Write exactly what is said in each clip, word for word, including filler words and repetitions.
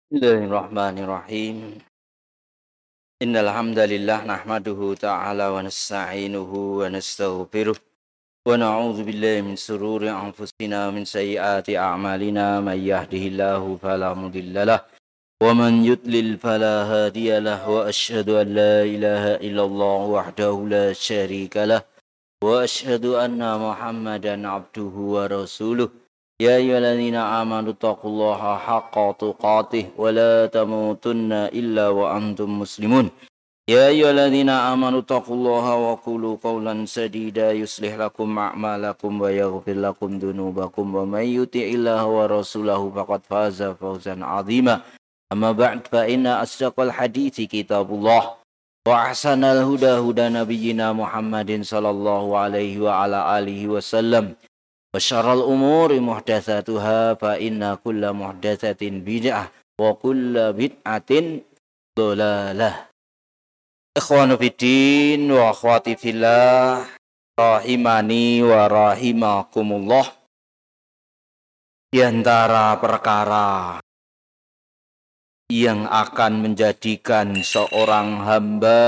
Bismillahirrahmanirrahim. Innal hamdalillah nahmaduhu ta'ala wa nasta'inuhu wa nastaghfiruh wa na'udzu billahi min sururi anfusina min sayyiati a'malina may yahdihillahu fala mudhillalah wa man yudlil fala hadiyalah wa asyhadu an la ilaha illallah wahdahu la syarikalah wa asyhadu anna Muhammadan abduhu wa rasuluh. Ya ayyuhalladzina amanu taqullaha haqqa tuqatih wa la tamutunna illa wa antum muslimun. Ya ayyuhalladzina amanu taqullaha wa qulu qawlan sadida yuslih lakum a'malakum wa yaghfir lakum dhunubakum wa may yuti'illaha wa rasulahu faqad faza fawzan 'azima. Amma ba'd fa inna asdaqal hadithi kitabullah wa ahsanal huda huda nabiyyina Muhammadin sallallahu alaihi wa ala alihi wasallam. Wa syarrul umuri muhdatsatuha fa inna kulla muhdatsatin bid'ah wa kulla bid'atin dhalalah. Ikhwanu fiddin wa akhwati fillah rahimani wa rahimakumullah. Di antara perkara yang akan menjadikan seorang hamba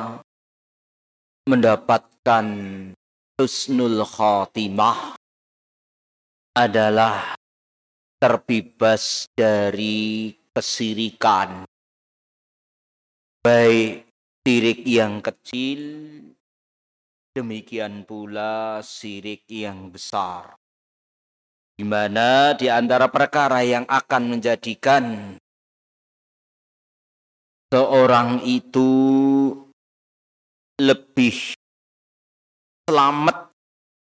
mendapatkan husnul khatimah adalah terbebas dari kesirikan, baik syirik yang kecil, demikian pula syirik yang besar. Di mana di antara perkara yang akan menjadikan seorang itu lebih selamat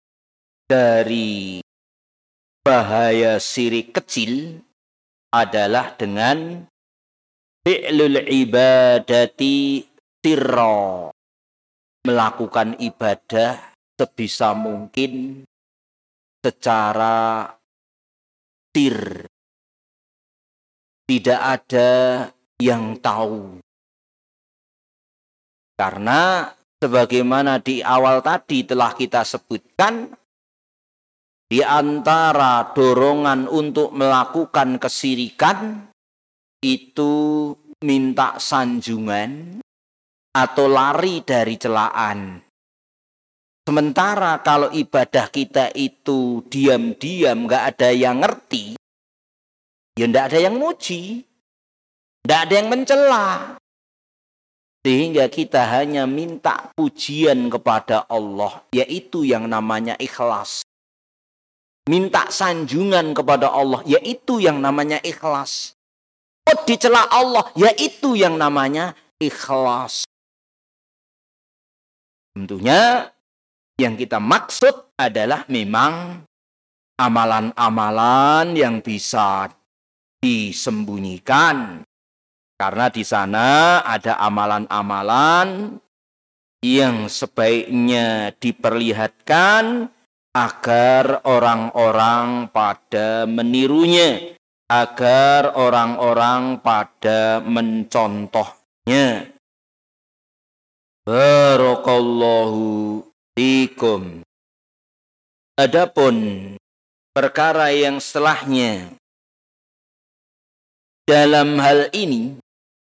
dari bahaya syirik kecil adalah dengan fi'lul ibadati sirra, melakukan ibadah sebisa mungkin secara sir, tidak ada yang tahu. Karena sebagaimana di awal tadi telah kita sebutkan, di antara dorongan untuk melakukan kesirikan itu minta sanjungan atau lari dari celaan. Sementara kalau ibadah kita itu diam-diam, gak ada yang ngerti, ya gak ada yang muji, gak ada yang mencela. Sehingga kita hanya minta pujian kepada Allah, yaitu yang namanya ikhlas. Minta sanjungan kepada Allah, yaitu yang namanya ikhlas. Oh, dicela Allah, yaitu yang namanya ikhlas. Tentunya yang kita maksud adalah memang amalan-amalan yang bisa disembunyikan. Karena di sana ada amalan-amalan yang sebaiknya diperlihatkan agar orang-orang pada menirunya, agar orang-orang pada mencontohnya. Barakallahu fikum. Adapun perkara yang setelahnya, dalam hal ini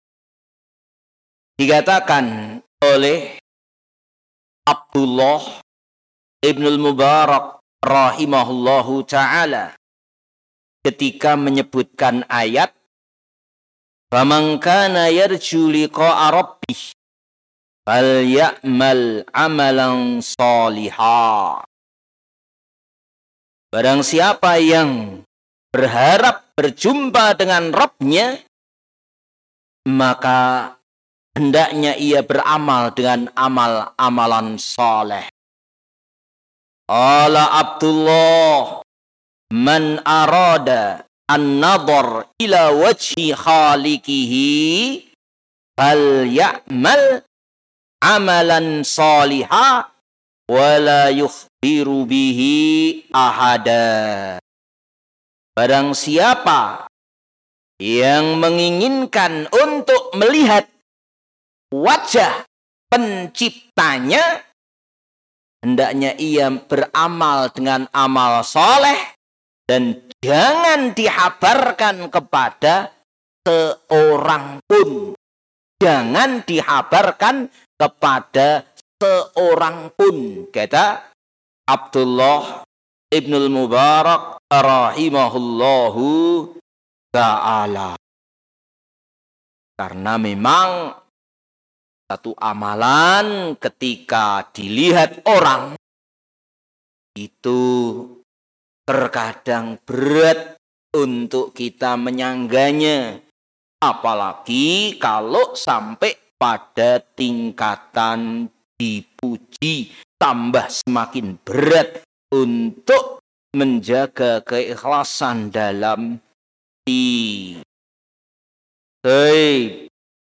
dikatakan oleh Abdullah Ibnul Mubarak rahimahullahu ta'ala ketika menyebutkan ayat faman kana yarju liqa'a rabbih falya'mal amalan shaliha. Barang siapa yang berharap berjumpa dengan Rabb-nya, maka hendaknya ia beramal dengan amal-amalan saleh. Qala Abdullah, man arada an-nadhar ila wajhi khaliqihi fal ya'mal amalan salihah wa la yukhbiru bihi ahada. Barang siapa yang menginginkan untuk melihat wajah penciptanya, hendaknya ia beramal dengan amal soleh dan jangan dihabarkan kepada seorang pun. Jangan dihabarkan kepada seorang pun. Kata Abdullah Ibnul Mubarak rahimahullahu ta'ala. Karena memang satu amalan ketika dilihat orang itu terkadang berat untuk kita menyangganya. Apalagi kalau sampai pada tingkatan dipuji, tambah semakin berat untuk menjaga keikhlasan dalam hati. Baik.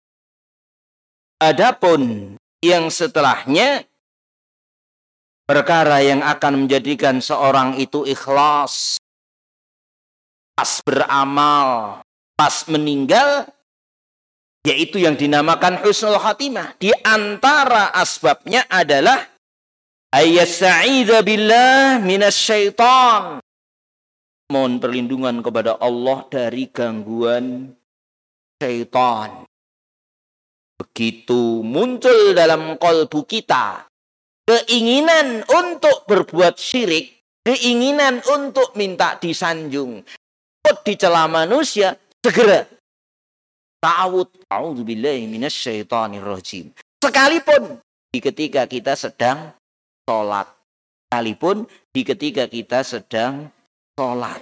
Adapun yang setelahnya, perkara yang akan menjadikan seorang itu ikhlas pas beramal, pas meninggal, yaitu yang dinamakan husnul khatimah. Di antara asbabnya adalah ayyasta'idza billah minasyaitan. Mohon perlindungan kepada Allah dari gangguan syaitan. Begitu muncul dalam kalbu kita keinginan untuk berbuat syirik, keinginan untuk minta disanjung, dicela manusia, segera ta'awud, a'udzubillahi minasyaitonirrajim. Sekalipun di ketika kita sedang sholat, sekalipun di ketika kita sedang sholat.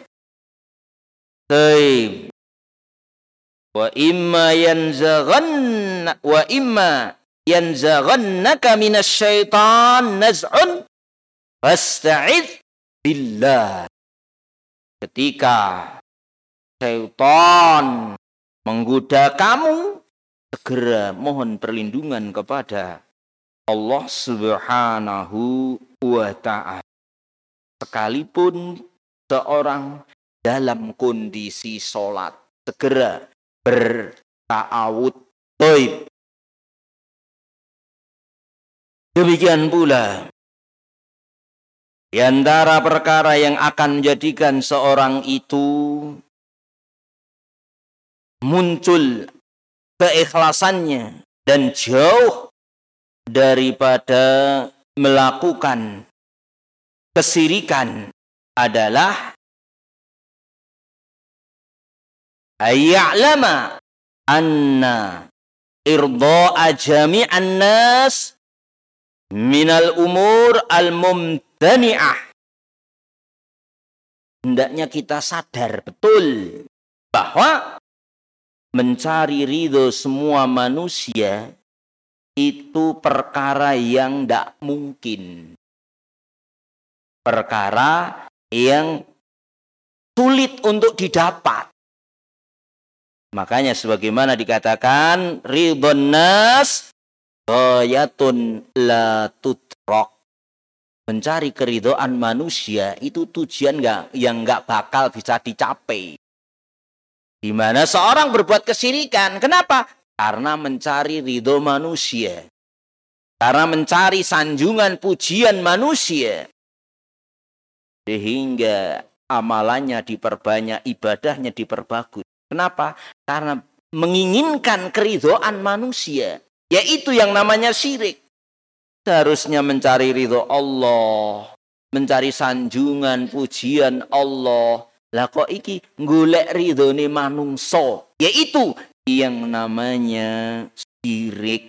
Baik. Wa imma yanzaghanna wa imma yanzaghannaka minasyaiton naz'un fasta'idz billah. Ketika syaitan menggoda kamu, segera mohon perlindungan kepada Allah Subhanahu wa ta'ala. Sekalipun seorang dalam kondisi sholat, segera berta'awud. Baik. Demikian pula di antara perkara yang akan menjadikan seorang itu muncul keikhlasannya dan jauh daripada melakukan kesirikan adalah ayya'lama anna irda'a jami'an nas minal umur al-mumtani'ah. Hendaknya kita sadar betul bahwa mencari ridho semua manusia itu perkara yang tidak mungkin. Perkara yang sulit untuk didapat. Makanya sebagaimana dikatakan, ridhon nas ghayatun la tudrak. Mencari keridhaan manusia itu tujuan gak, yang gak bakal bisa dicapai. Di mana seorang berbuat kesyirikan. Kenapa? Karena mencari ridho manusia. Karena mencari sanjungan pujian manusia. Sehingga amalannya diperbanyak, ibadahnya diperbagus. Kenapa? Karena menginginkan keridhaan manusia. Yaitu yang namanya syirik. Seharusnya mencari ridho Allah. Mencari sanjungan pujian Allah. Lah kok iki golek ridhone manungsa, yaitu yang namanya syirik.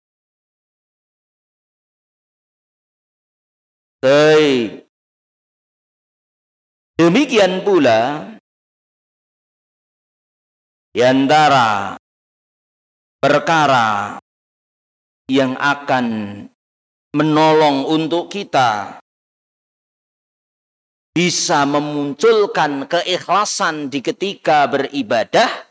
Baik. Demikian pula di antara perkara yang akan menolong untuk kita bisa memunculkan keikhlasan di ketika beribadah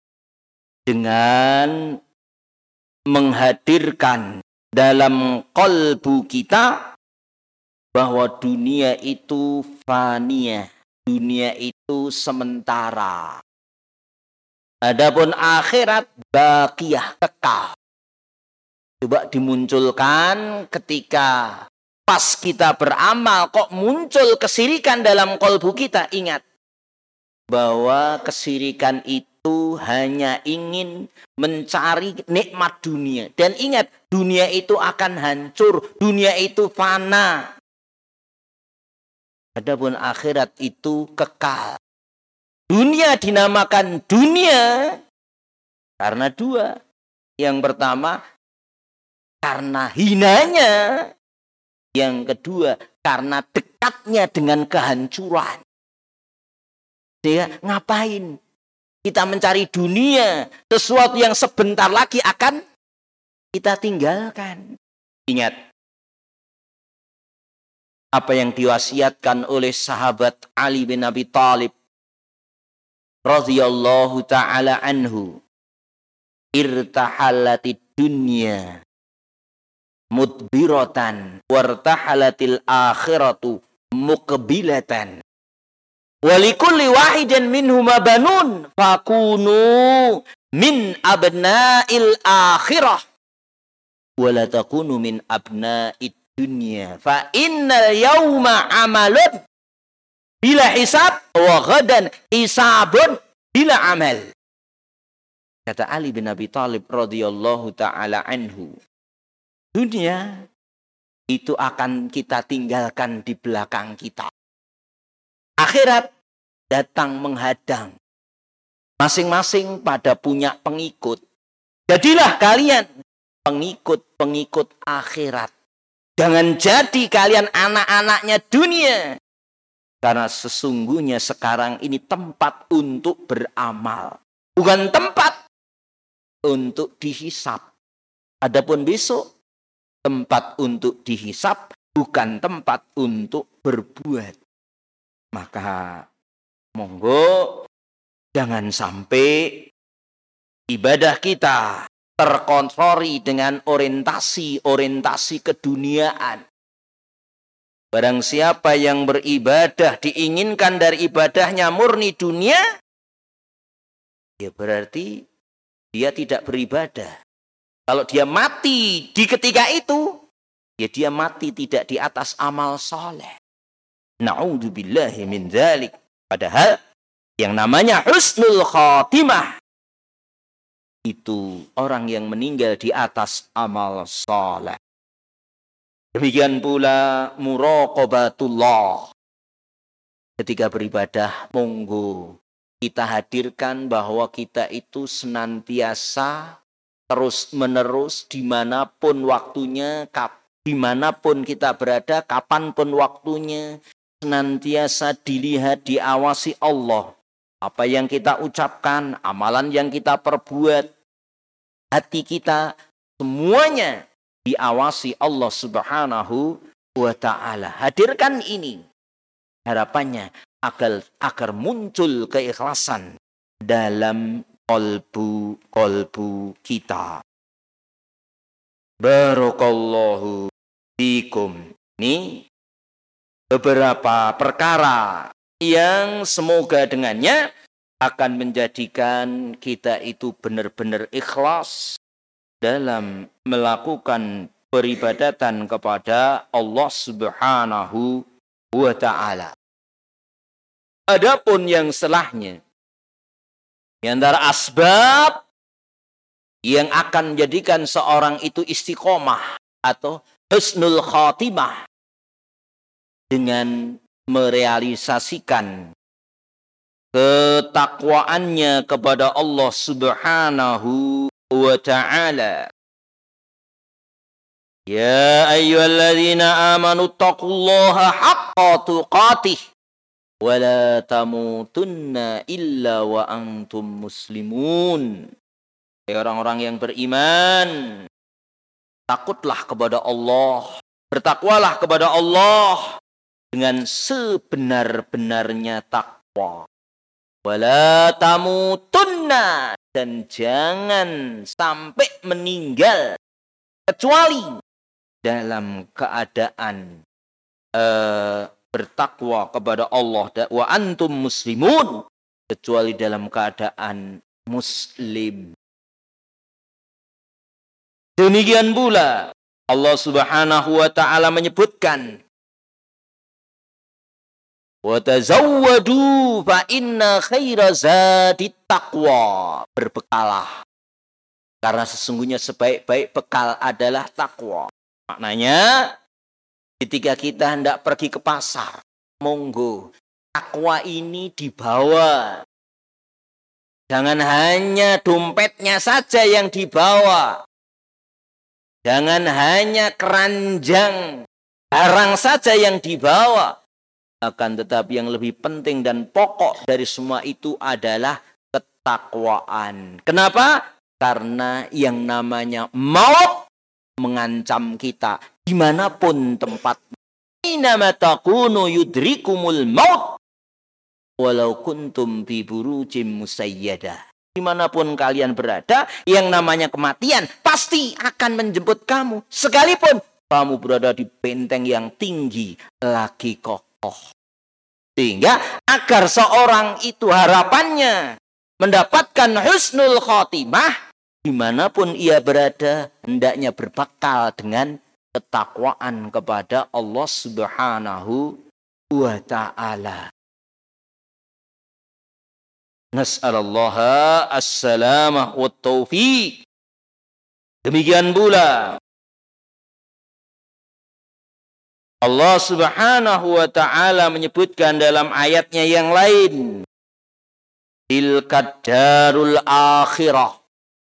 dengan menghadirkan dalam qalbu kita bahwa dunia itu faniyah, dunia itu sementara. Adapun akhirat baqiyah, kekal. Coba dimunculkan ketika pas kita beramal kok muncul kesirikan dalam kalbu kita. Ingat bahwa kesirikan itu itu hanya ingin mencari nikmat dunia. Dan ingat, dunia itu akan hancur, dunia itu fana. Adapun akhirat itu kekal. Dunia dinamakan dunia karena dua. Yang pertama, karena hinanya. Yang kedua, karena dekatnya dengan kehancuran. Dia ngapain? Kita mencari dunia, sesuatu yang sebentar lagi akan kita tinggalkan. Ingat, apa yang diwasiatkan oleh sahabat Ali bin Abi Thalib radhiyallahu ta'ala anhu. Irtahalatid dunya mudbiratan wartahalatil akhiratu muqbilatan. Walikulli wahidin minhuma banun fakunu min abna'il akhirah wala takunu min abna'id dunya fa innal yawma amalun bila hisab wa ghadan hisabun bila amal. Kata Ali bin Abi Thalib radhiyallahu ta'ala anhu, dunia itu akan kita tinggalkan di belakang kita. Akhirat datang menghadang. Masing-masing pada punya pengikut. Jadilah kalian pengikut-pengikut akhirat. Jangan jadi kalian anak-anaknya dunia. Karena sesungguhnya sekarang ini tempat untuk beramal. Bukan tempat untuk dihisap. Adapun besok, tempat untuk dihisap, bukan tempat untuk berbuat. Maka monggo jangan sampai ibadah kita terkontroli dengan orientasi-orientasi keduniaan. Barang siapa yang beribadah diinginkan dari ibadahnya murni dunia, ya berarti dia tidak beribadah. Kalau dia mati di ketika itu, ya dia mati tidak di atas amal soleh. Na'udzubillahi min dzalik. Padahal yang namanya husnul khatimah itu orang yang meninggal di atas amal soleh. Demikian pula muraqabatullah. Ketika beribadah, monggo kita hadirkan bahwa kita itu senantiasa terus menerus dimanapun waktunya, kap, dimanapun kita berada, kapanpun waktunya, senantiasa dilihat, diawasi Allah. Apa yang kita ucapkan, amalan yang kita perbuat, hati kita, semuanya diawasi Allah Subhanahu wa ta'ala. Hadirkan ini. Harapannya agar, agar muncul keikhlasan dalam kolbu-kolbu kita. Barakallahu fikum. Ini beberapa perkara yang semoga dengannya akan menjadikan kita itu benar-benar ikhlas dalam melakukan peribadatan kepada Allah Subhanahu wa ta'ala. Adapun yang setelahnya, di antara asbab yang akan menjadikan seorang itu istiqomah atau husnul khatimah dengan merealisasikan ketakwaannya kepada Allah Subhanahu wa ta'ala. Ya ayyuhalladzina amanu taqullaha haqqa tuqatih wa la tamutunna illa wa antum muslimun. Hai orang-orang yang beriman, takutlah kepada Allah, bertakwalah kepada Allah dengan sebenar-benarnya takwa. Wala tamutunna, dan jangan sampai meninggal kecuali dalam keadaan uh, bertakwa kepada Allah, wa antum muslimun, kecuali dalam keadaan muslim. Demikian pula Allah Subhanahu wa ta'ala menyebutkan Wa tazawwadu fa inna khaira zadit taqwa. Berbekalah. Karena sesungguhnya sebaik-baik bekal adalah takwa. Maknanya ketika kita hendak pergi ke pasar, monggo takwa ini dibawa. Jangan hanya dompetnya saja yang dibawa. Jangan hanya keranjang barang saja yang dibawa. Akan tetapi yang lebih penting dan pokok dari semua itu adalah ketakwaan. Kenapa? Karena yang namanya maut mengancam kita dimanapun tempatnya. Inama takunu yudrikumul maut walau kuntum fi burujim musayyadah. Dimanapun kalian berada, yang namanya kematian pasti akan menjemput kamu. Sekalipun kamu berada di benteng yang tinggi lagi kokoh. Sehingga agar seorang itu harapannya mendapatkan husnul khotimah, dimanapun ia berada, hendaknya berbekal dengan ketakwaan kepada Allah Subhanahu wa ta'ala. Nas'alallaha as-salamah wa taufiq. Demikian pula Allah Subhanahu wa ta'ala menyebutkan dalam ayatnya yang lain, tilkad darul akhirah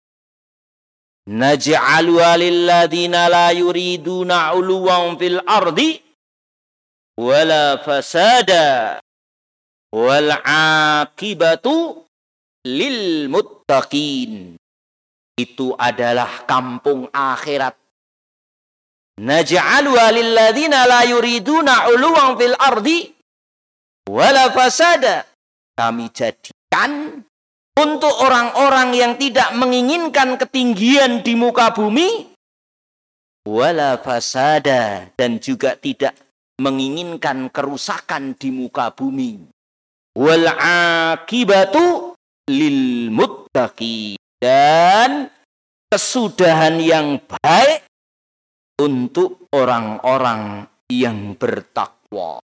naj'aluha lilladzina la yuriduna 'uluwan fil ardi wala fasada wal 'aqibatu lil muttaqin. Itu adalah kampung akhirat. Naj'aluha lilladzina la yuriduna 'uluwan fil ardi wala fasada. Kami jadikan untuk orang-orang yang tidak menginginkan ketinggian di muka bumi, wala fasada, dan juga tidak menginginkan kerusakan di muka bumi. Wal akibatu lil muttaqin, dan kesudahan yang baik untuk orang-orang yang bertakwa.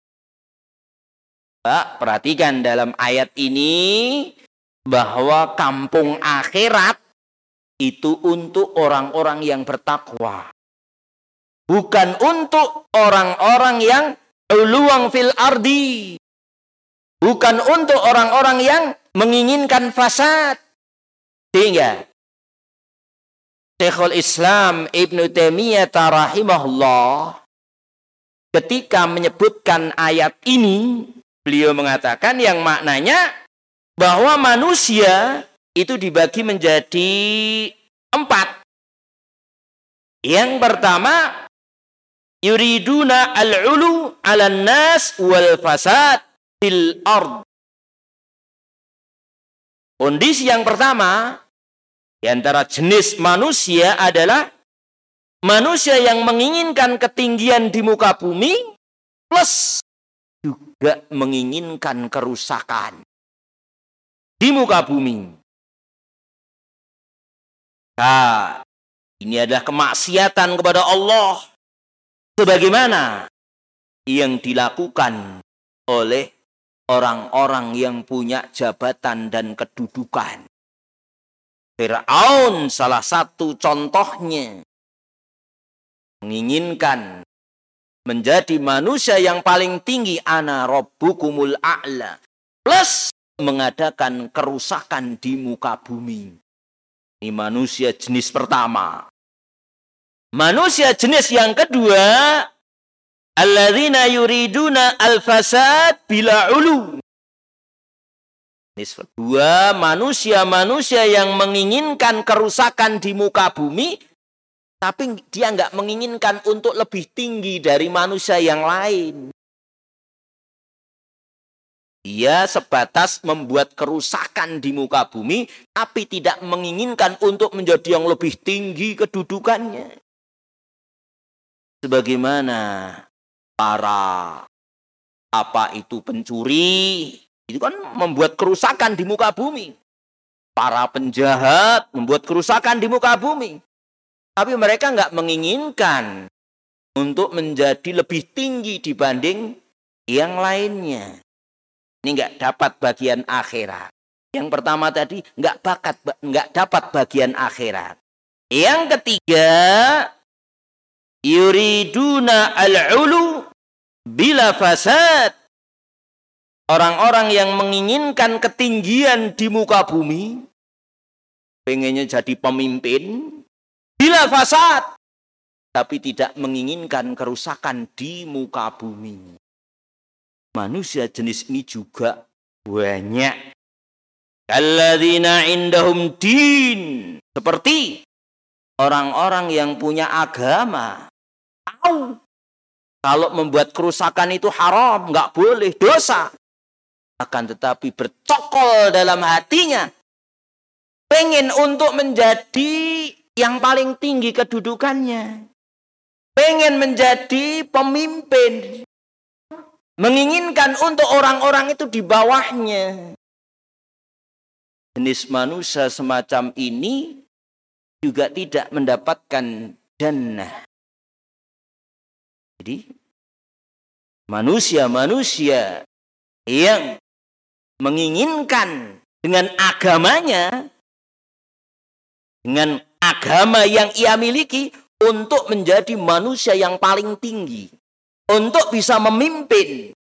Pak, perhatikan dalam ayat ini bahwa kampung akhirat itu untuk orang-orang yang bertakwa. Bukan untuk orang-orang yang uluwang fil ardi. Bukan untuk orang-orang yang menginginkan fasad. Sehingga Syekhul Islam Ibnu Taimiyah rahimahullah ketika menyebutkan ayat ini, beliau mengatakan yang maknanya bahwa manusia itu dibagi menjadi empat. Yang pertama, yuriduna al-ulu 'alan nas wal fasad fil ard. Kondisi yang pertama di antara jenis manusia adalah manusia yang menginginkan ketinggian di muka bumi plus juga menginginkan kerusakan di muka bumi. Nah, ini adalah kemaksiatan kepada Allah sebagaimana yang dilakukan oleh orang-orang yang punya jabatan dan kedudukan. Fir'aun salah satu contohnya menginginkan menjadi manusia yang paling tinggi, ana rabbukumul a'la, plus mengadakan kerusakan di muka bumi. Ini manusia jenis pertama. Manusia jenis yang kedua, alladzina yuriduna al-fasad bila ulu. Jenis kedua, manusia-manusia yang menginginkan kerusakan di muka bumi, tapi dia nggak menginginkan untuk lebih tinggi dari manusia yang lain. Dia sebatas membuat kerusakan di muka bumi, tapi tidak menginginkan untuk menjadi yang lebih tinggi kedudukannya. Sebagaimana para apa itu pencuri, itu kan membuat kerusakan di muka bumi. Para penjahat membuat kerusakan di muka bumi. Tapi mereka nggak menginginkan untuk menjadi lebih tinggi dibanding yang lainnya. Ini nggak dapat bagian akhirat. Yang pertama tadi nggak bakat, nggak dapat bagian akhirat. Yang ketiga, yuriduna al-ulu bila fasad. Orang-orang yang menginginkan ketinggian di muka bumi, pengennya jadi pemimpin, bila fasad, tapi tidak menginginkan kerusakan di muka bumi. Manusia jenis ini juga banyak. Alladzina indahum din. Seperti orang-orang yang punya agama. Tahu kalau membuat kerusakan itu haram, nggak boleh, dosa. Akan tetapi bercokol dalam hatinya. Pengen untuk menjadi yang paling tinggi kedudukannya. Pengen menjadi pemimpin. Menginginkan untuk orang-orang itu di bawahnya. Jenis manusia semacam ini juga tidak mendapatkan jannah. Jadi manusia-manusia yang menginginkan dengan agamanya, dengan agama yang ia miliki untuk menjadi manusia yang paling tinggi, untuk bisa memimpin.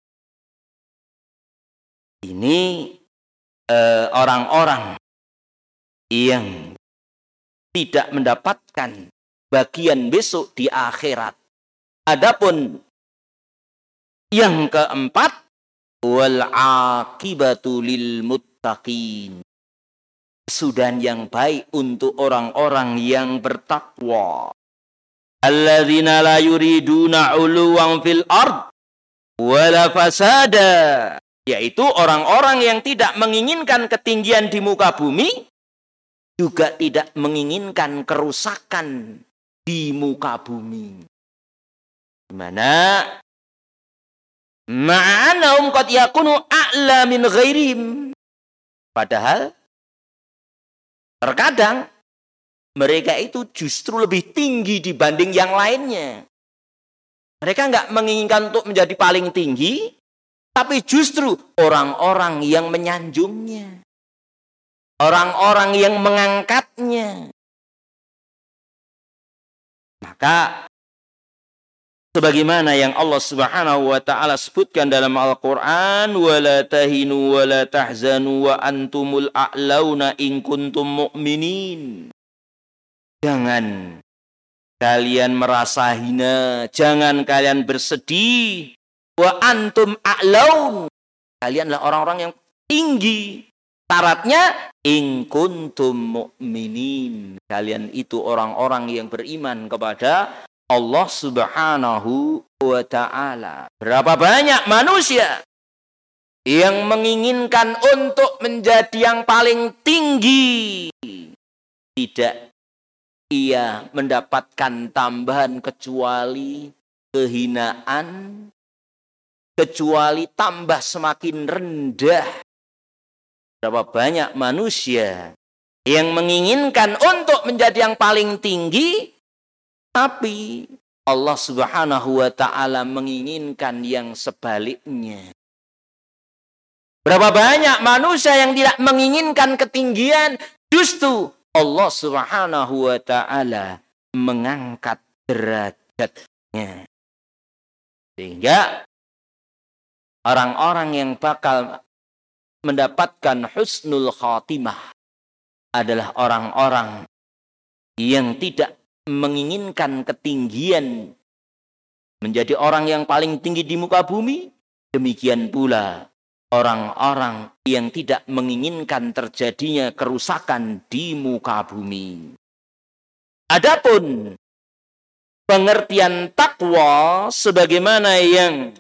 Ini eh, orang-orang yang tidak mendapatkan bagian besok di akhirat. Adapun yang keempat, wal aqibatu lil muttaqin. Kesudahan yang baik untuk orang-orang yang bertakwa. Alladzina la yuriduna 'uluwan fil ard wala fasada. Yaitu orang-orang yang tidak menginginkan ketinggian di muka bumi, juga tidak menginginkan kerusakan di muka bumi. Di mana ma'anahum qad yakunu a'la min ghairihim. Padahal terkadang mereka itu justru lebih tinggi dibanding yang lainnya. Mereka nggak menginginkan untuk menjadi paling tinggi, tapi justru orang-orang yang menyanjungnya. Orang-orang yang mengangkatnya. Maka sebagaimana yang Allah Subhanahu wa taala sebutkan dalam Al-Qur'an, wala tahinu wala tahzanu wa antumul a'launa in kuntum mu'minin. Jangan kalian merasa hina, jangan kalian bersedih. Wa antum a'laun. Kalianlah orang-orang yang tinggi. Syaratnya in kuntum mu'minin. Kalian itu orang-orang yang beriman kepada Allah Subhanahu wa ta'ala. Berapa banyak manusia yang menginginkan untuk menjadi yang paling tinggi, tidak ia mendapatkan tambahan kecuali kehinaan, kecuali tambah semakin rendah. Berapa banyak manusia yang menginginkan untuk menjadi yang paling tinggi, tapi Allah Subhanahu wa ta'ala menginginkan yang sebaliknya. Berapa banyak manusia yang tidak menginginkan ketinggian, justru Allah Subhanahu wa ta'ala mengangkat derajatnya. Sehingga orang-orang yang bakal mendapatkan husnul khatimah adalah orang-orang yang tidak menginginkan ketinggian, menjadi orang yang paling tinggi di muka bumi. Demikian pula orang-orang yang tidak menginginkan terjadinya kerusakan di muka bumi. Adapun pengertian takwa sebagaimana yang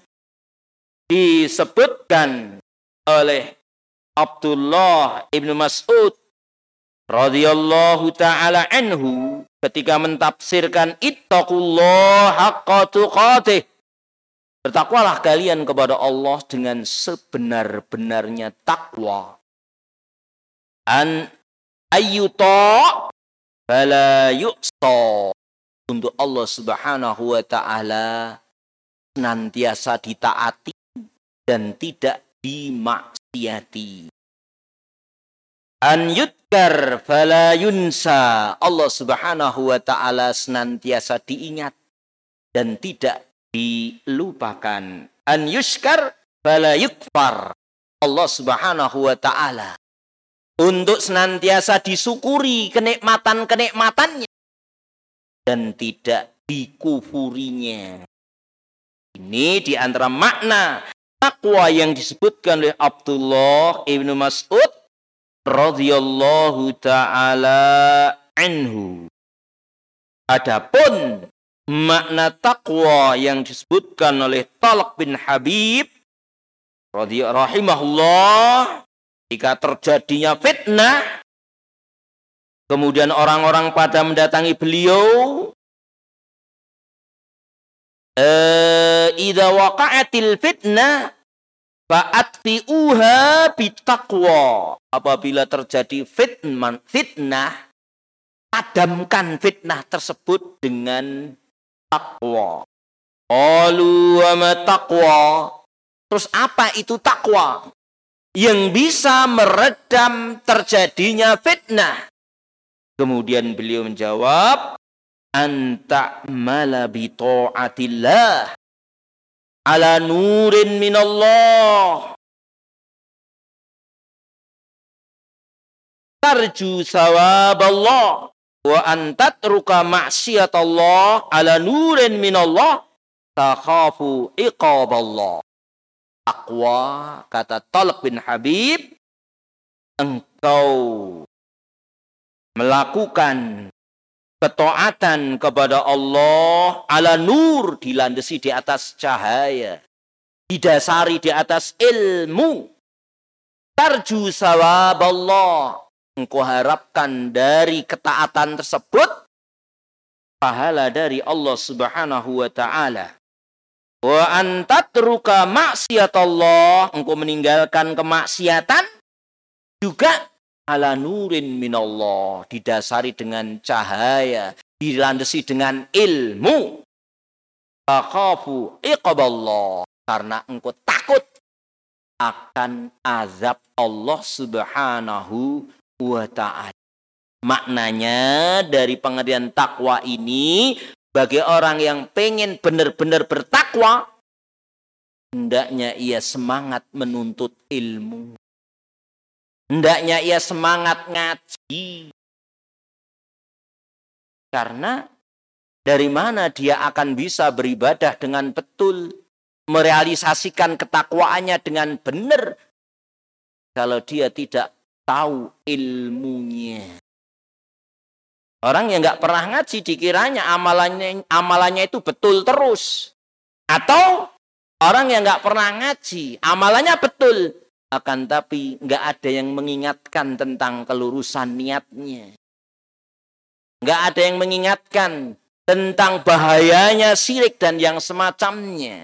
disebutkan oleh Abdullah ibnu Mas'ud radhiyallahu ta'ala anhu ketika mentafsirkan ittaqullah haqqa tuqatih. Bertakwalah kalian kepada Allah dengan sebenar-benarnya takwa. An ayyuta fala yu'sa. Untuk Allah Subhanahu wa ta'ala senantiasa ditaati, dan tidak dimaksiati. An yudkar fala yunsa. Allah Subhanahu wa taala senantiasa diingat dan tidak dilupakan. An yuskar fala yukfar. Allah Subhanahu wa taala untuk senantiasa disyukuri kenikmatan-kenikmatannya dan tidak dikufurinya. Ini di antara makna takwa yang disebutkan oleh Abdullah ibnu Mas'ud radhiyallahu taala anhu. Adapun makna takwa yang disebutkan oleh Talq bin Habib radhiyallahu rahimahullah, jika terjadinya fitnah, kemudian orang-orang pada mendatangi beliau, idza waqa'atil fitnah fa'atfi'uha bitaqwa. Apabila terjadi fitnah, fitnah, padamkan fitnah tersebut dengan takwa. Qalu wa ma taqwa? Terus apa itu takwa? Yang bisa meredam terjadinya fitnah. Kemudian beliau menjawab, anta mala bi ta'atillah ala nurin minallah tarju sawaballah wa antatruka maksiatallah ala nurin minallah takhafu iqaballah. Takwa, kata Talq bin Habib, engkau melakukan ketaatan kepada Allah ala nur, dilandasi di atas cahaya, didasari di atas ilmu. Tarju sawaballah, engkau harapkan dari ketaatan tersebut pahala dari Allah Subhanahu wa taala. Wa antatruka maksiatallah, engkau meninggalkan kemaksiatan juga ala nurin minallah, didasari dengan cahaya, dilandasi dengan ilmu. Takhafu iqaballah, karena engkau takut akan azab Allah Subhanahu wa ta'ala. Maknanya dari pengertian takwa ini, bagi orang yang pengen benar-benar bertakwa, hendaknya ia semangat menuntut ilmu. Hendaknya ia semangat ngaji. Karena dari mana dia akan bisa beribadah dengan betul, merealisasikan ketakwaannya dengan benar, kalau dia tidak tahu ilmunya. Orang yang nggak pernah ngaji dikiranya amalannya amalannya itu betul terus. Atau orang yang nggak pernah ngaji amalannya betul, akan tapi nggak ada yang mengingatkan tentang kelurusan niatnya. Nggak ada yang mengingatkan tentang bahayanya syirik dan yang semacamnya.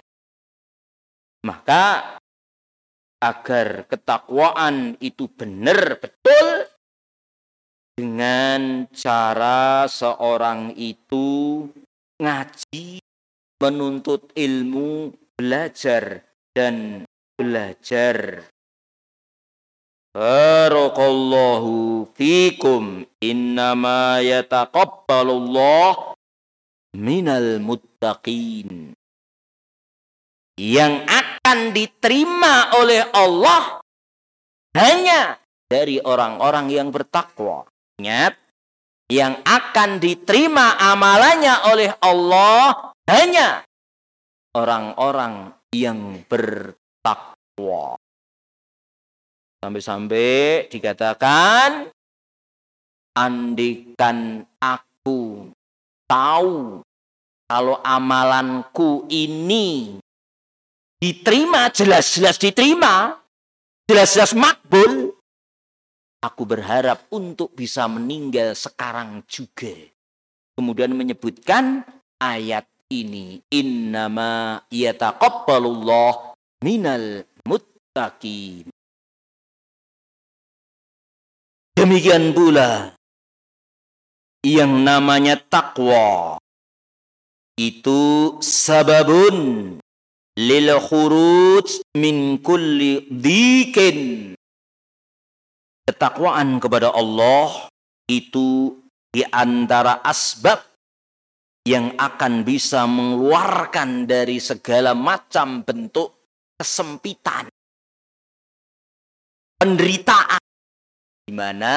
Maka agar ketakwaan itu benar betul, dengan cara seorang itu ngaji, menuntut ilmu, belajar dan belajar. Barakallahu fikum, innama yataqabbalullah minal muttaqin. Yang akan diterima oleh Allah hanya dari orang-orang yang bertakwa. Ingat, yang akan diterima amalannya oleh Allah hanya orang-orang yang bertakwa. Sampai-sampai dikatakan, andikan aku tahu kalau amalanku ini diterima, jelas-jelas diterima, jelas-jelas makbul, aku berharap untuk bisa meninggal sekarang juga. Kemudian menyebutkan ayat ini, innama yataqabbalullah minal muttaqin. Demikian pula yang namanya takwa itu sababun lil khuruj min kulli dhikin. Ketakwaan kepada Allah itu di antara asbab yang akan bisa mengeluarkan dari segala macam bentuk kesempitan, penderitaan, di mana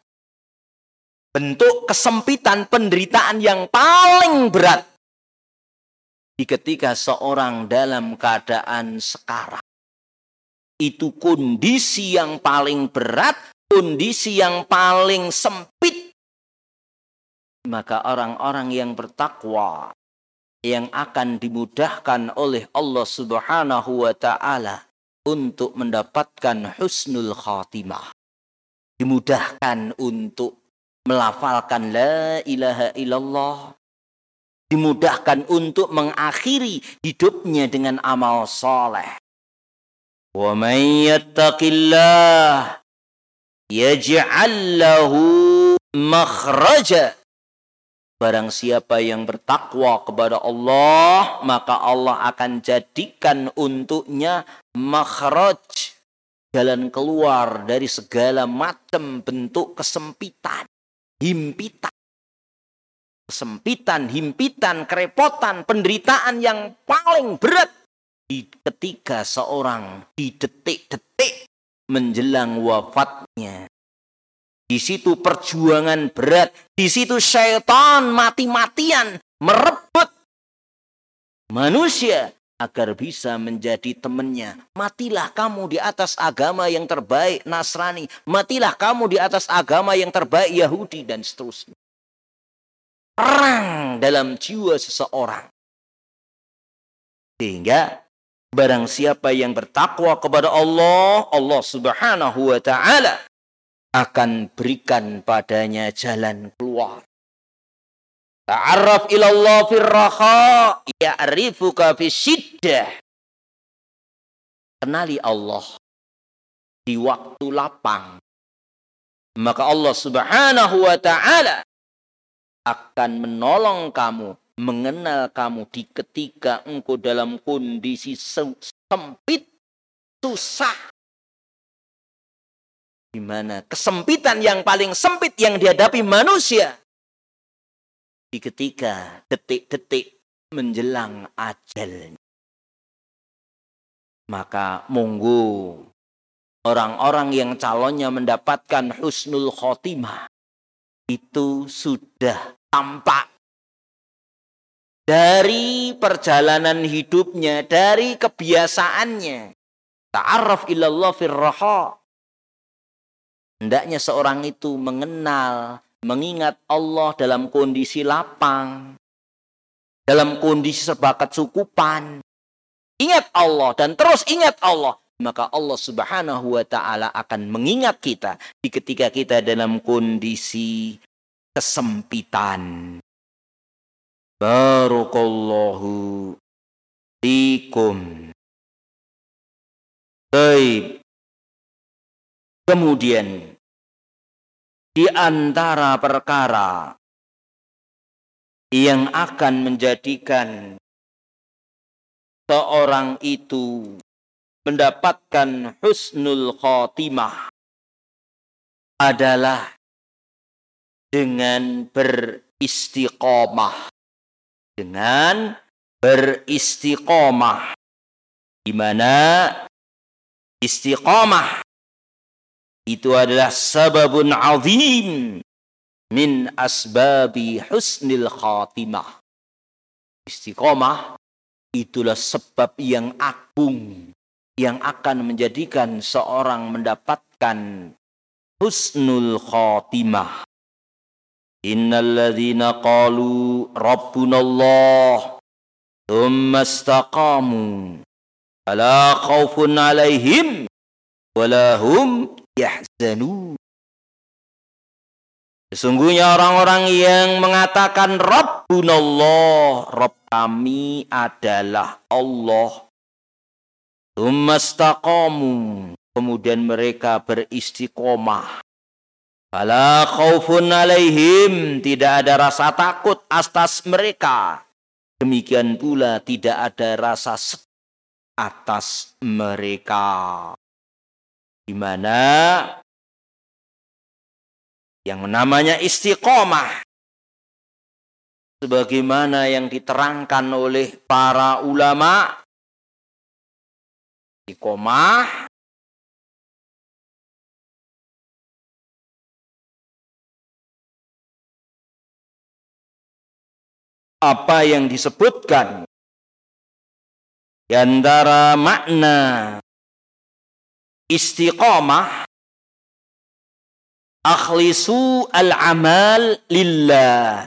bentuk kesempitan penderitaan yang paling berat di ketika seorang dalam keadaan sekarang. Itu kondisi yang paling berat, kondisi yang paling sempit. Maka orang-orang yang bertakwa yang akan dimudahkan oleh Allah Subhanahu wa taala untuk mendapatkan husnul khatimah. Dimudahkan untuk melafalkan la ilaha illallah. Dimudahkan untuk mengakhiri hidupnya dengan amal saleh. Wa may yattaqillah yaj'al lahu makhraja. Barang siapa yang bertakwa kepada Allah, maka Allah akan jadikan untuknya makhraj, jalan keluar dari segala macam bentuk kesempitan, himpitan. Kesempitan, himpitan, kerepotan, penderitaan yang paling berat di ketika seorang di detik-detik menjelang wafatnya. Di situ perjuangan berat, di situ syaitan mati-matian merebut manusia agar bisa menjadi temannya. Matilah kamu di atas agama yang terbaik Nasrani, matilah kamu di atas agama yang terbaik Yahudi, dan seterusnya. Perang dalam jiwa seseorang. Sehingga barang siapa yang bertakwa kepada Allah, Allah Subhanahu wa taala akan berikan padanya jalan keluar. Ta'arraf ilallah fir raha ya'rifuka fis syiddah. Kenali Allah di waktu lapang, maka Allah Subhanahu wa taala akan menolong kamu, mengenal kamu di ketika engkau dalam kondisi sempit, susah. Di mana kesempitan yang paling sempit yang dihadapi manusia di ketika detik-detik menjelang ajalnya. Maka monggo orang-orang yang calonnya mendapatkan husnul khotimah itu sudah tampak dari perjalanan hidupnya, dari kebiasaannya. Ta'arraf ilallah fir raha. Hendaknya seorang itu mengenal, mengingat Allah dalam kondisi lapang, dalam kondisi serba kecukupan. Ingat Allah dan terus ingat Allah. Maka Allah Subhanahu wa ta'ala akan mengingat kita di ketika kita dalam kondisi kesempitan. Barakallahu fikum. Baik. Kemudian di antara perkara yang akan menjadikan seorang itu mendapatkan husnul khotimah adalah dengan beristiqomah. Dengan beristiqomah. Di mana istiqomah itu adalah sababun azim min asbabi husnil khatimah. Istiqomah itulah sebab yang agung yang akan menjadikan seorang mendapatkan husnul khatimah. Innal ladzina qalu rabbunallah tsumma istaqamu fala khaufun 'alaihim wala hum yahzanun. Sesungguhnya orang-orang yang mengatakan rabbunallah, Rabb kami adalah Allah, tsumma istaqamu, kemudian mereka beristiqomah, fala khaufun 'alaihim, tidak ada rasa takut atas mereka. Demikian pula tidak ada rasa sedih atas mereka. Di mana yang namanya istiqomah sebagaimana yang diterangkan oleh para ulama, istiqomah apa yang disebutkan di antara makna istiqomah, akhlisu al-amal lillah,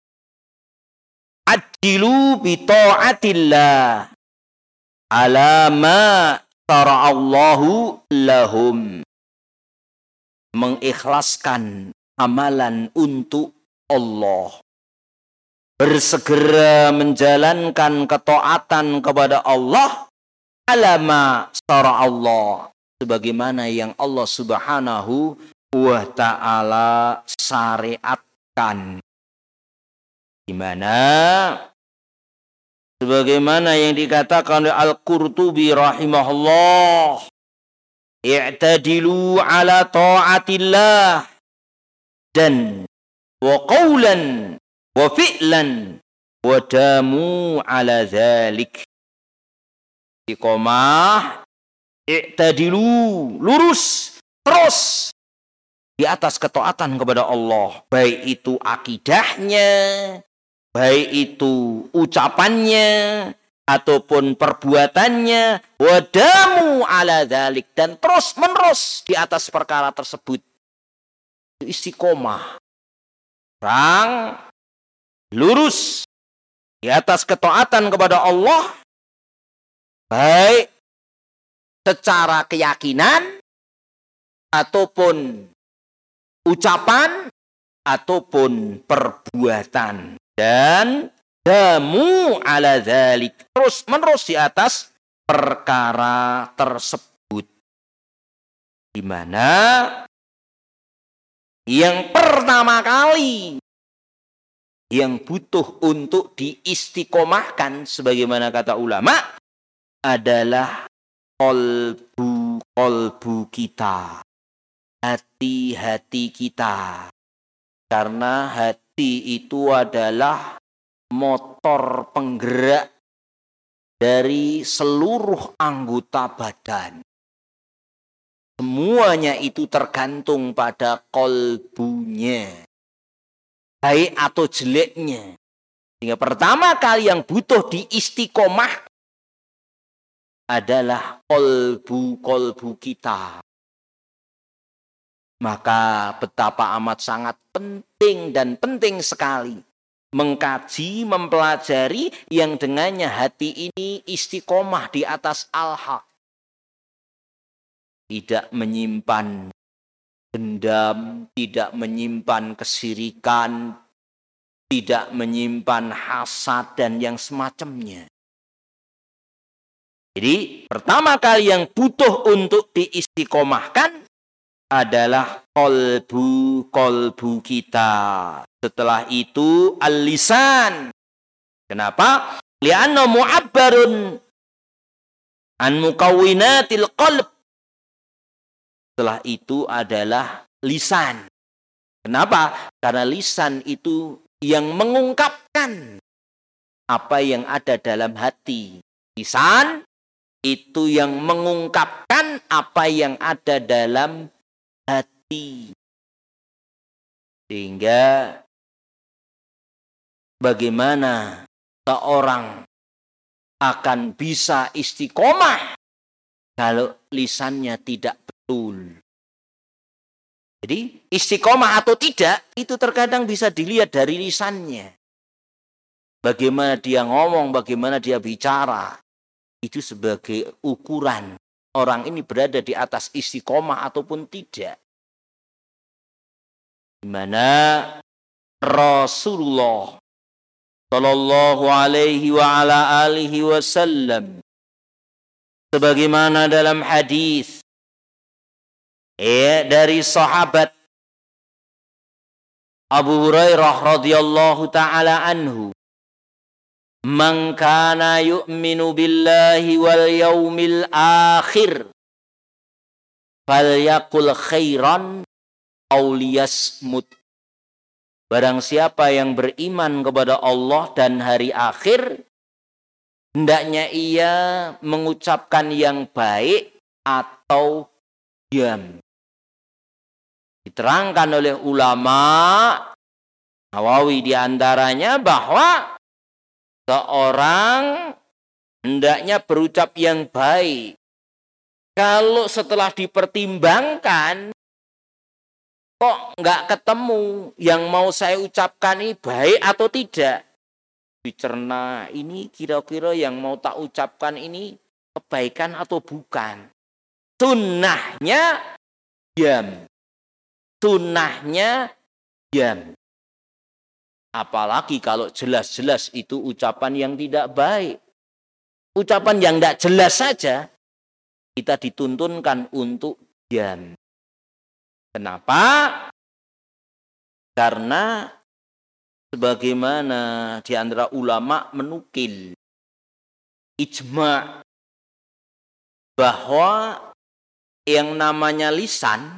ajilu bi ta'atillah ala ma syara'allahu lahum. Mengikhlaskan amalan untuk Allah, bersegera menjalankan ketaatan kepada Allah, alama syara'allah, sebagaimana yang Allah Subhanahu wa ta'ala syariatkan. Di mana sebagaimana yang dikatakan oleh Al-Qurtubi rahimahullah, i'tadilu ala ta'atillah, dan wa qawlan wa fi'lan wa damu ala dhalik. Istiqomah, i'tadilu, lurus, terus di atas ketaatan kepada Allah, baik itu akidahnya, baik itu ucapannya ataupun perbuatannya, wadamu ala dzalik, dan terus menerus di atas perkara tersebut. Istiqomah, orang lurus di atas ketaatan kepada Allah, baik secara keyakinan ataupun ucapan ataupun perbuatan, dan damu ala dzalik, terus menerus di atas perkara tersebut. Di mana yang pertama kali yang butuh untuk diistiqomahkan sebagaimana kata ulama adalah kolbu kolbu kita, hati-hati kita. Karena hati itu adalah motor penggerak dari seluruh anggota badan. Semuanya itu tergantung pada kolbunya, baik atau jeleknya. Sehingga pertama kali yang butuh diistiqomah adalah kolbu-kolbu kita. Maka betapa amat sangat penting dan penting sekali mengkaji, mempelajari yang dengannya hati ini istiqomah di atas al-haq. Tidak menyimpan dendam, tidak menyimpan kesirikan, tidak menyimpan hasad dan yang semacamnya. Jadi pertama kali yang butuh untuk diistiqomahkan adalah kolbu-kolbu kita. Setelah itu al-lisan. Kenapa? Li'anna mu'abbarun an mukawwinatil qalb. Setelah itu adalah lisan. Kenapa? Karena lisan itu yang mengungkapkan apa yang ada dalam hati. Lisan itu yang mengungkapkan apa yang ada dalam hati. Sehingga bagaimana seorang akan bisa istiqomah kalau lisannya tidak betul. Jadi istiqomah atau tidak itu terkadang bisa dilihat dari lisannya. Bagaimana dia ngomong, bagaimana dia bicara, itu sebagai ukuran orang ini berada di atas istiqomah ataupun tidak. Di mana Rasulullah Shallallahu alaihi wa ala alihi wasallam sebagaimana dalam hadis eh, dari sahabat Abu Hurairah radhiyallahu taala anhu, Man kana yu'minu billahi wal yaumil akhir falyaqul khairan aw liyasmut. Barang siapa yang beriman kepada Allah dan hari akhir, hendaknya ia mengucapkan yang baik atau diam. Diterangkan oleh ulama Nawawi diantaranya bahwa seorang hendaknya berucap yang baik. Kalau setelah dipertimbangkan, kok nggak ketemu yang mau saya ucapkan ini baik atau tidak. Dicerna, ini kira-kira yang mau tak ucapkan ini kebaikan atau bukan. Sunnahnya diam. Sunnahnya diam. Apalagi kalau jelas-jelas itu ucapan yang tidak baik. Ucapan yang tidak jelas saja, kita dituntunkan untuk diam. Kenapa? Karena sebagaimana di antara ulama menukil ijma' bahwa yang namanya lisan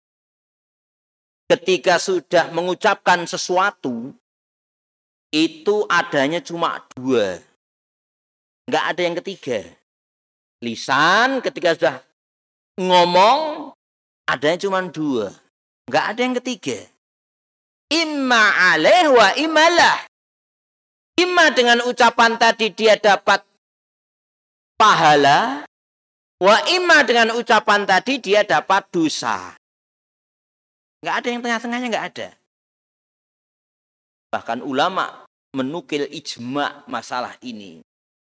ketika sudah mengucapkan sesuatu itu adanya cuma dua. Enggak ada yang ketiga. Lisan ketika sudah ngomong adanya cuma dua. Enggak ada yang ketiga. Imma alaih wa imalah. Imma dengan ucapan tadi dia dapat pahala. Wa imma dengan ucapan tadi dia dapat dosa. Enggak ada yang tengah-tengahnya, enggak ada. Bahkan ulama menukil ijma' masalah ini.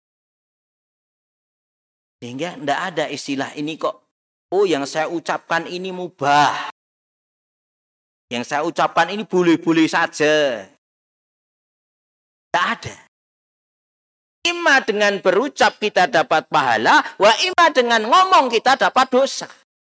Sehingga enggak ada istilah ini kok. Oh, yang saya ucapkan ini mubah. Yang saya ucapkan ini boleh-boleh saja. Tidak ada. Ima dengan berucap kita dapat pahala, wa ima dengan ngomong kita dapat dosa.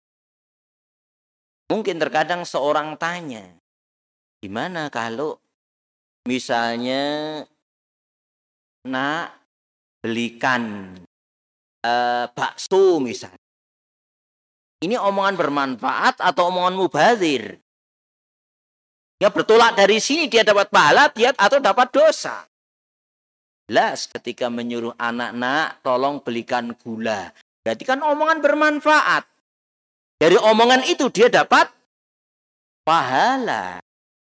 Mungkin terkadang seorang tanya, gimana kalau misalnya nak belikan uh, bakso misalnya. Ini omongan bermanfaat atau omongan mubazir? Ya bertolak dari sini dia dapat pahala dia atau dapat dosa. Jelas ketika menyuruh anak-anak tolong belikan gula. Berarti kan omongan bermanfaat. Dari omongan itu dia dapat pahala.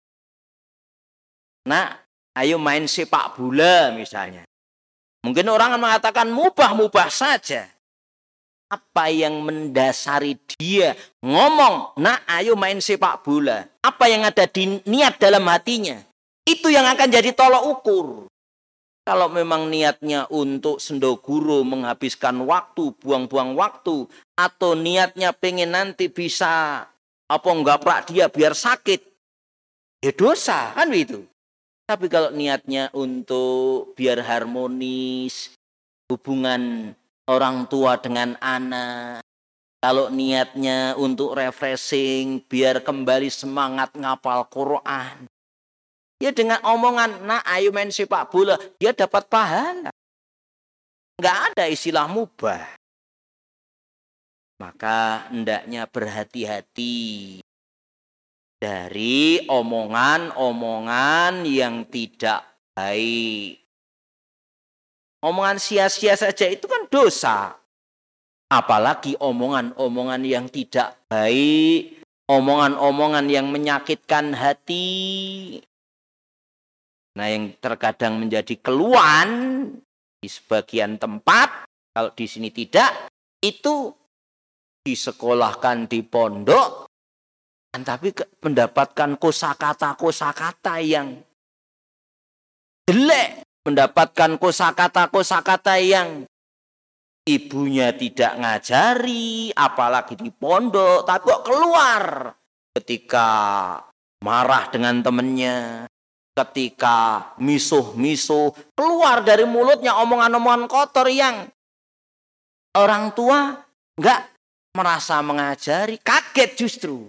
Nah, ayo main sepak bola misalnya. Mungkin orang mengatakan mubah-mubah saja. Apa yang mendasari dia ngomong, nah ayo main sepak bola. Apa yang ada di niat dalam hatinya. Itu yang akan jadi tolok ukur. Kalau memang niatnya untuk sendoguro menghabiskan waktu, buang-buang waktu. Atau niatnya pengen nanti bisa apa enggak dia biar sakit. Ya dosa kan itu. Tapi kalau niatnya untuk biar harmonis, hubungan orang tua dengan anak. Kalau niatnya untuk refreshing, biar kembali semangat ngapal Quran. Ya dengan omongan, nah ayo main sepak bola, dia dapat pahala. Enggak ada istilah mubah. Maka hendaknya berhati-hati dari omongan-omongan yang tidak baik. Omongan sia-sia saja itu kan dosa. Apalagi omongan-omongan yang tidak baik, omongan-omongan yang menyakitkan hati. Nah, yang terkadang menjadi keluhan di sebagian tempat, kalau di sini tidak, itu disekolahkan di pondok, tapi mendapatkan kosakata-kosakata yang jelek, mendapatkan kosakata-kosakata yang ibunya tidak ngajari, apalagi di pondok, tapi kok keluar ketika marah dengan temannya, ketika misuh-misuh, keluar dari mulutnya omongan-omongan kotor yang orang tua enggak merasa mengajari, kaget justru.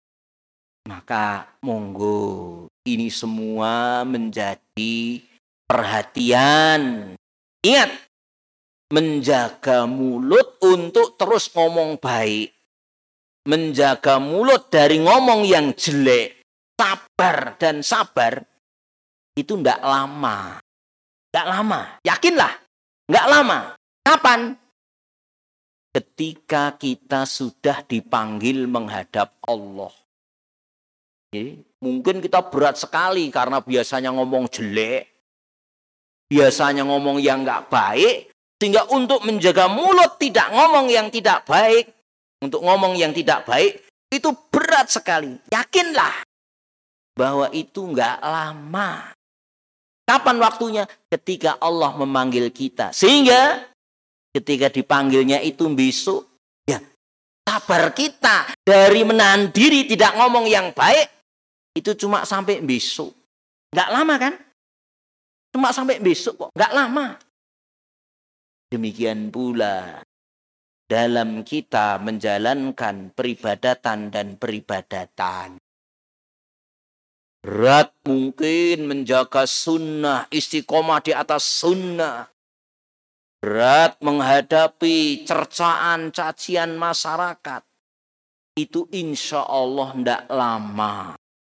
Maka monggo ini semua menjadi perhatian. Ingat, menjaga mulut untuk terus ngomong baik. Menjaga mulut dari ngomong yang jelek. Sabar dan sabar. Itu tidak lama. Tidak lama. Yakinlah. Tidak lama. Kapan? Ketika kita sudah dipanggil menghadap Allah. Jadi, mungkin kita berat sekali karena biasanya ngomong jelek. Biasanya ngomong yang nggak baik. Sehingga untuk menjaga mulut tidak ngomong yang tidak baik. Untuk ngomong yang tidak baik. Itu berat sekali. Yakinlah. Bahwa itu nggak lama. Kapan waktunya? Ketika Allah memanggil kita. Sehingga ketika dipanggilnya itu besok. Ya, sabar kita dari menahan diri tidak ngomong yang baik. Itu cuma sampai besok. Nggak lama kan? Cuma sampai besok kok. Nggak lama. Demikian pula dalam kita menjalankan peribadatan dan peribadatan. Berat mungkin menjaga sunnah, istiqomah di atas sunnah. Berat menghadapi cercaan, cacian masyarakat. Itu insya Allah tidak lama.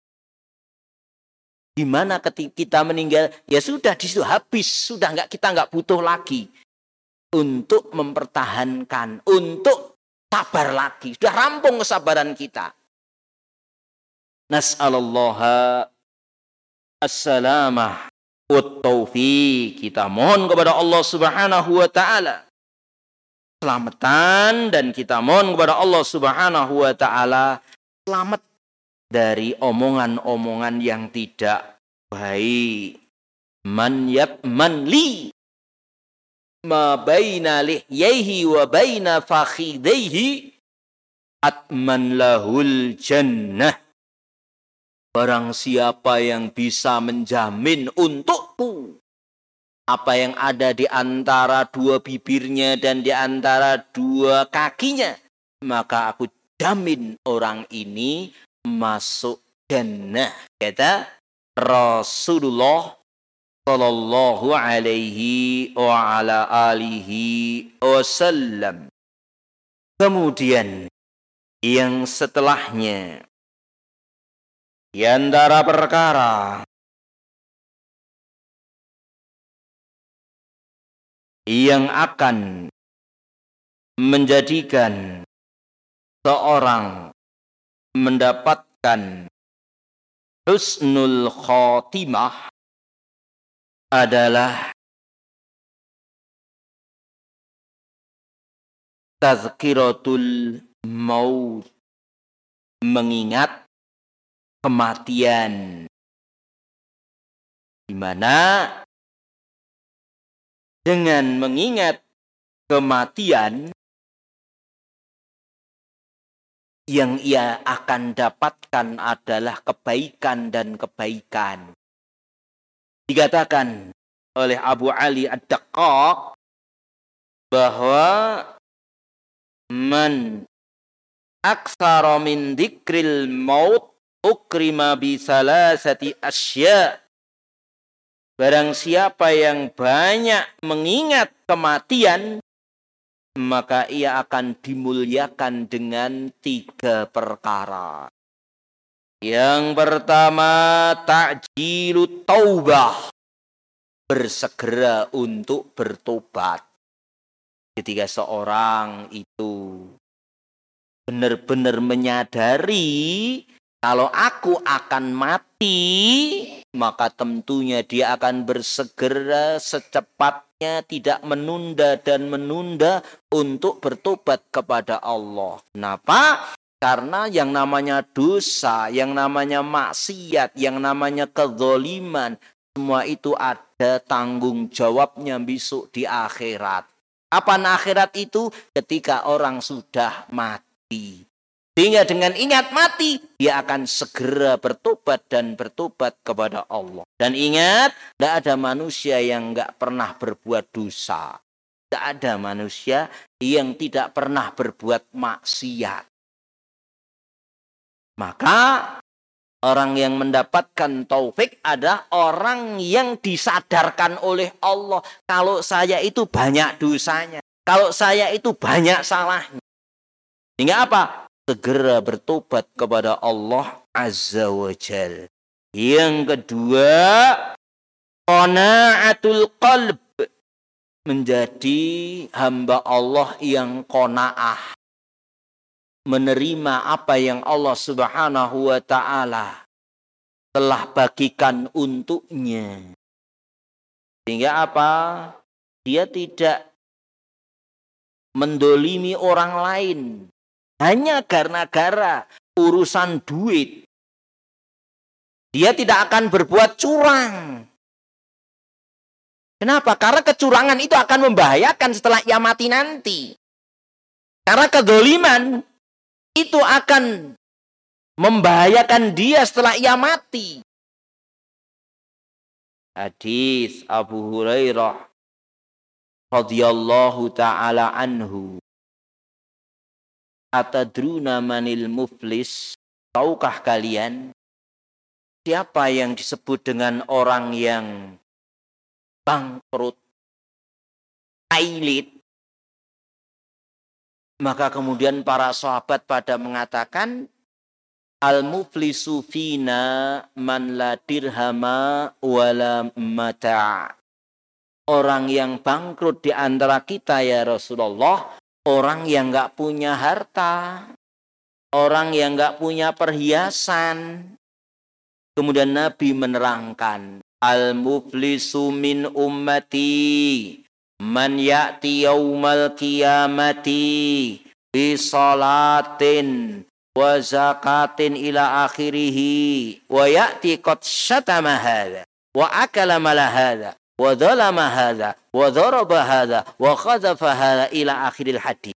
Gimana ketika kita meninggal? Ya sudah, di situ habis. Sudah nggak, kita nggak butuh lagi untuk mempertahankan, untuk sabar lagi. Sudah rampung kesabaran kita. Nas'alallaha as-salamah wa taufiq. Kita mohon kepada Allah Subhanahu wa taala keselamatan, dan kita mohon kepada Allah Subhanahu wa taala selamat dari omongan-omongan yang tidak baik. Man yatman li ma baina lihyaihi wa baina fakhidaihi atman lahul jannah. Barang siapa yang bisa menjamin untukku apa yang ada di antara dua bibirnya dan di antara dua kakinya, maka aku jamin orang ini masuk jannah. Kata Rasulullah sallallahu alaihi wa ala alihi wasallam. Kemudian yang setelahnya, di antara perkara yang akan menjadikan seorang mendapatkan husnul khotimah adalah tazkiratul maut, mengingat kematian, di mana dengan mengingat kematian yang ia akan dapatkan adalah kebaikan dan kebaikan. Dikatakan oleh Abu Ali Ad-Daqqaq bahwa man aksara min dzikril maut ukrima bi salasati asya. Barang siapa yang banyak mengingat kematian, maka ia akan dimuliakan dengan tiga perkara. Yang pertama, ta'jilut taubah, bersegera untuk bertobat. Ketika seorang itu benar-benar menyadari kalau aku akan mati, maka tentunya dia akan bersegera secepatnya, tidak menunda dan menunda untuk bertobat kepada Allah. Kenapa? Karena yang namanya dosa, yang namanya maksiat, yang namanya kezaliman, semua itu ada tanggung jawabnya besok di akhirat. Apa akhirat itu? Ketika orang sudah mati. Sehingga dengan ingat mati, dia akan segera bertobat dan bertobat kepada Allah. Dan ingat, tidak ada manusia yang tidak pernah berbuat dosa. Tidak ada manusia yang tidak pernah berbuat maksiat. Maka Orang yang mendapatkan taufik adalah orang yang disadarkan oleh Allah. Kalau saya itu banyak dosanya. Kalau saya itu banyak salahnya. Sehingga apa? Segera bertobat kepada Allah Azza wa Jal. Yang kedua, qana'atul qalb. Menjadi hamba Allah yang qanaah. Menerima apa yang Allah Subhanahu wa ta'ala telah bagikan untuknya. Sehingga apa? Dia tidak mendolimi orang lain. Hanya gara-gara urusan duit. Dia tidak akan berbuat curang. Kenapa? Karena kecurangan itu akan membahayakan setelah ia mati nanti. Karena kedoliman itu akan membahayakan dia setelah ia mati. Hadis Abu Hurairah radhiyallahu ta'ala anhu. Atadruna manil muflis? Tahukah kalian siapa yang disebut dengan orang yang bangkrut, ailit? Maka kemudian para sahabat pada mengatakan, al-muflisu fina man la dirhama wala mata'. Orang yang bangkrut di antara kita ya Rasulullah, orang yang enggak punya harta, orang yang enggak punya perhiasan. Kemudian Nabi menerangkan, al-muflisu min ummati man ya'ti yaumal qiyamati bi salatin wa zakatin ila akhirih wa ya'ti qad syatama hadha wa akala mala hadha wa dhalama hadha wa dharaba hadha wa khadhafa hadha ila akhiril hadis.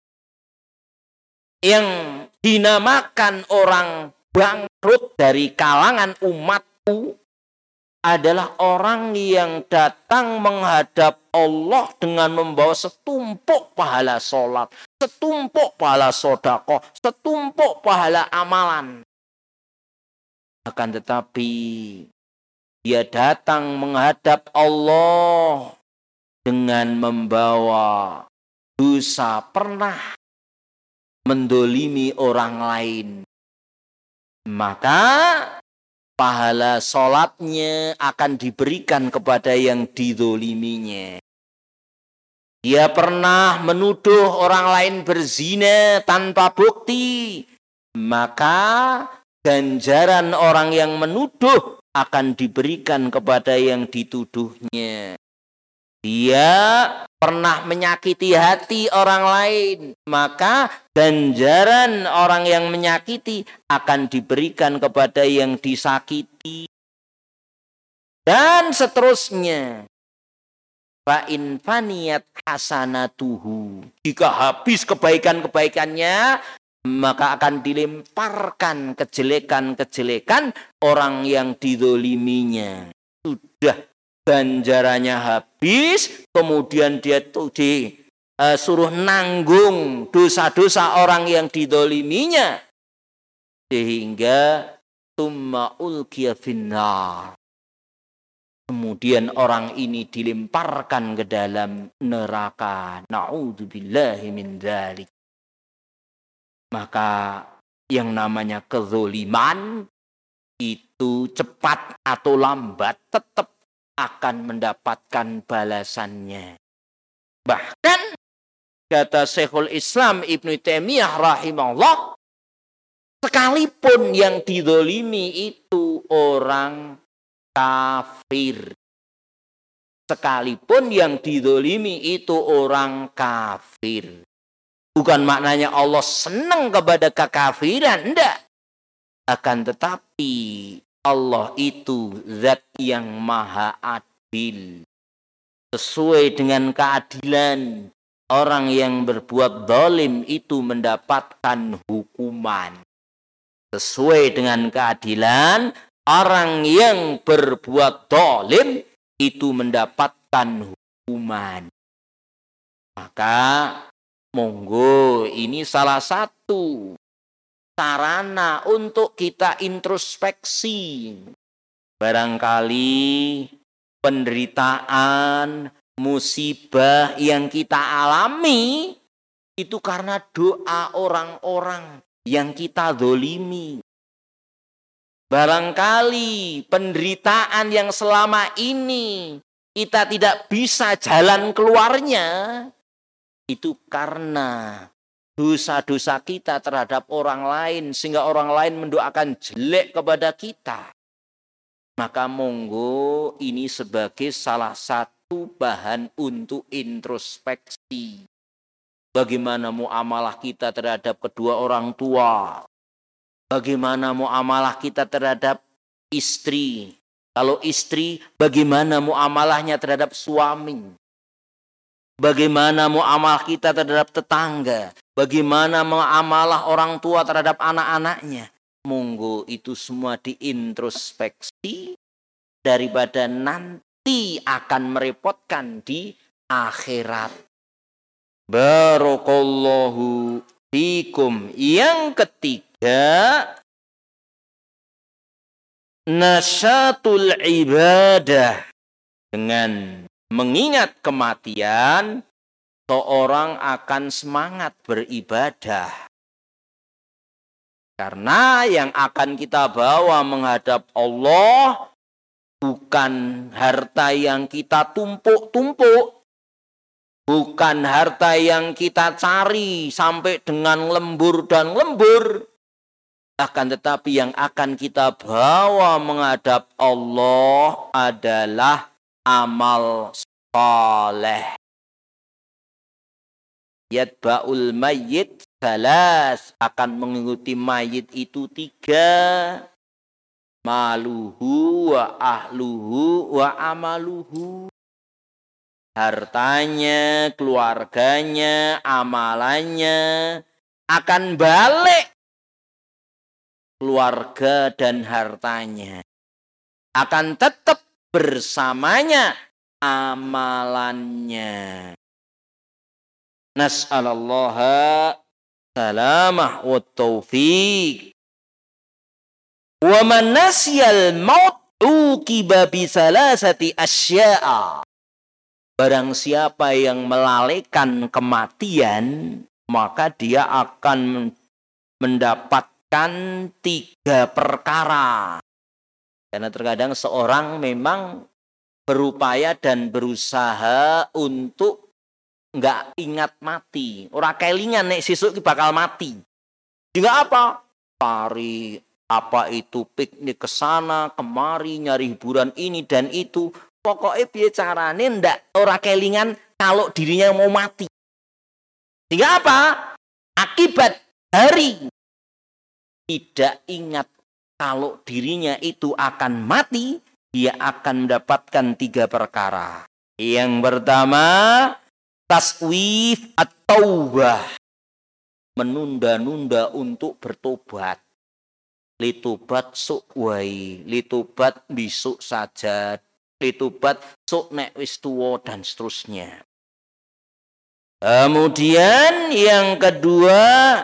Yang dinamakan orang bangkrut dari kalangan umatku adalah orang yang datang menghadap Allah dengan membawa setumpuk pahala sholat, setumpuk pahala sedekah, setumpuk pahala amalan. Akan tetapi dia datang menghadap Allah dengan membawa dosa, pernah mendolimi orang lain. Maka pahala sholatnya akan diberikan kepada yang didoliminya. Dia pernah menuduh orang lain berzina tanpa bukti. Maka ganjaran orang yang menuduh akan diberikan kepada yang dituduhnya. Dia pernah menyakiti hati orang lain, maka ganjaran orang yang menyakiti akan diberikan kepada yang disakiti. Dan seterusnya. Fa in faniyat hasanatuhu. Jika habis kebaikan-kebaikannya, maka akan dilemparkan kejelekan-kejelekan orang yang didoliminya. Sudah ganjarannya habis, kemudian dia tuh disuruh nanggung dosa-dosa orang yang didoliminya. Sehingga tumma ulqiya finnar. Kemudian orang ini dilemparkan ke dalam neraka. Na'udzubillahi min dzalik. Maka yang namanya kezoliman itu cepat atau lambat tetap akan mendapatkan balasannya. Bahkan kata Syekhul Islam Ibnu Taimiyah rahimahullah, sekalipun yang dizolimi itu orang kafir. Sekalipun yang dizolimi itu orang kafir. Bukan maknanya Allah senang kepada kekafiran, enggak. Akan tetapi Allah itu zat yang maha adil. Sesuai dengan keadilan, orang yang berbuat zalim itu mendapatkan hukuman. Sesuai dengan keadilan, orang yang berbuat zalim itu mendapatkan hukuman. Maka monggo ini salah satu sarana untuk kita introspeksi. Barangkali penderitaan, musibah yang kita alami itu karena doa orang-orang yang kita zolimi. Barangkali penderitaan yang selama ini kita tidak bisa jalan keluarnya, itu karena dosa-dosa kita terhadap orang lain, sehingga orang lain mendoakan jelek kepada kita. Maka monggo ini sebagai salah satu bahan untuk introspeksi. Bagaimana muamalah kita terhadap kedua orang tua? Bagaimana muamalah kita terhadap istri? Kalau istri, bagaimana muamalahnya terhadap suami? Bagaimana muamalah kita terhadap tetangga? Bagaimana muamalah orang tua terhadap anak-anaknya? Monggo itu semua diintrospeksi daripada nanti akan merepotkan di akhirat. Barakallahu fikum. Yang ketiga, nasyatul ibadah. Dengan mengingat kematian, seorang akan semangat beribadah. Karena yang akan kita bawa menghadap Allah bukan harta yang kita tumpuk-tumpuk. Bukan harta yang kita cari sampai dengan lembur dan lembur. Akan tetapi yang akan kita bawa menghadap Allah adalah amal saleh. Yatba'ul mayyit salas, akan mengikuti mayit itu tiga. Maluhu wa ahluhu wa amaluhu. Hartanya, keluarganya, amalannya akan balik. Keluarga dan hartanya akan tetap bersamanya amalannya. Nas'alallaha salamah wa taufiq. Wa man nasyal maut uqiba bi salasati asya'a. Barang siapa yang melalaikan kematian, maka dia akan mendapatkan tiga perkara. Karena terkadang seorang memang berupaya dan berusaha untuk enggak ingat mati. Ora kelingan nek sesuk bakal mati. Juga apa? Pari apa itu piknik ke sana kemari, nyari hiburan ini dan itu. Pokoknya piye carane ndak ora kelingan kalau dirinya mau mati. Sehingga apa? Akibat hari tidak ingat kalau dirinya itu akan mati, dia akan mendapatkan tiga perkara. Yang pertama, taswif at-taubah. Menunda-nunda untuk bertobat. Litobat sok wae, litobat besok saja. Litobat sok nek wis tuwa dan seterusnya. Kemudian yang kedua,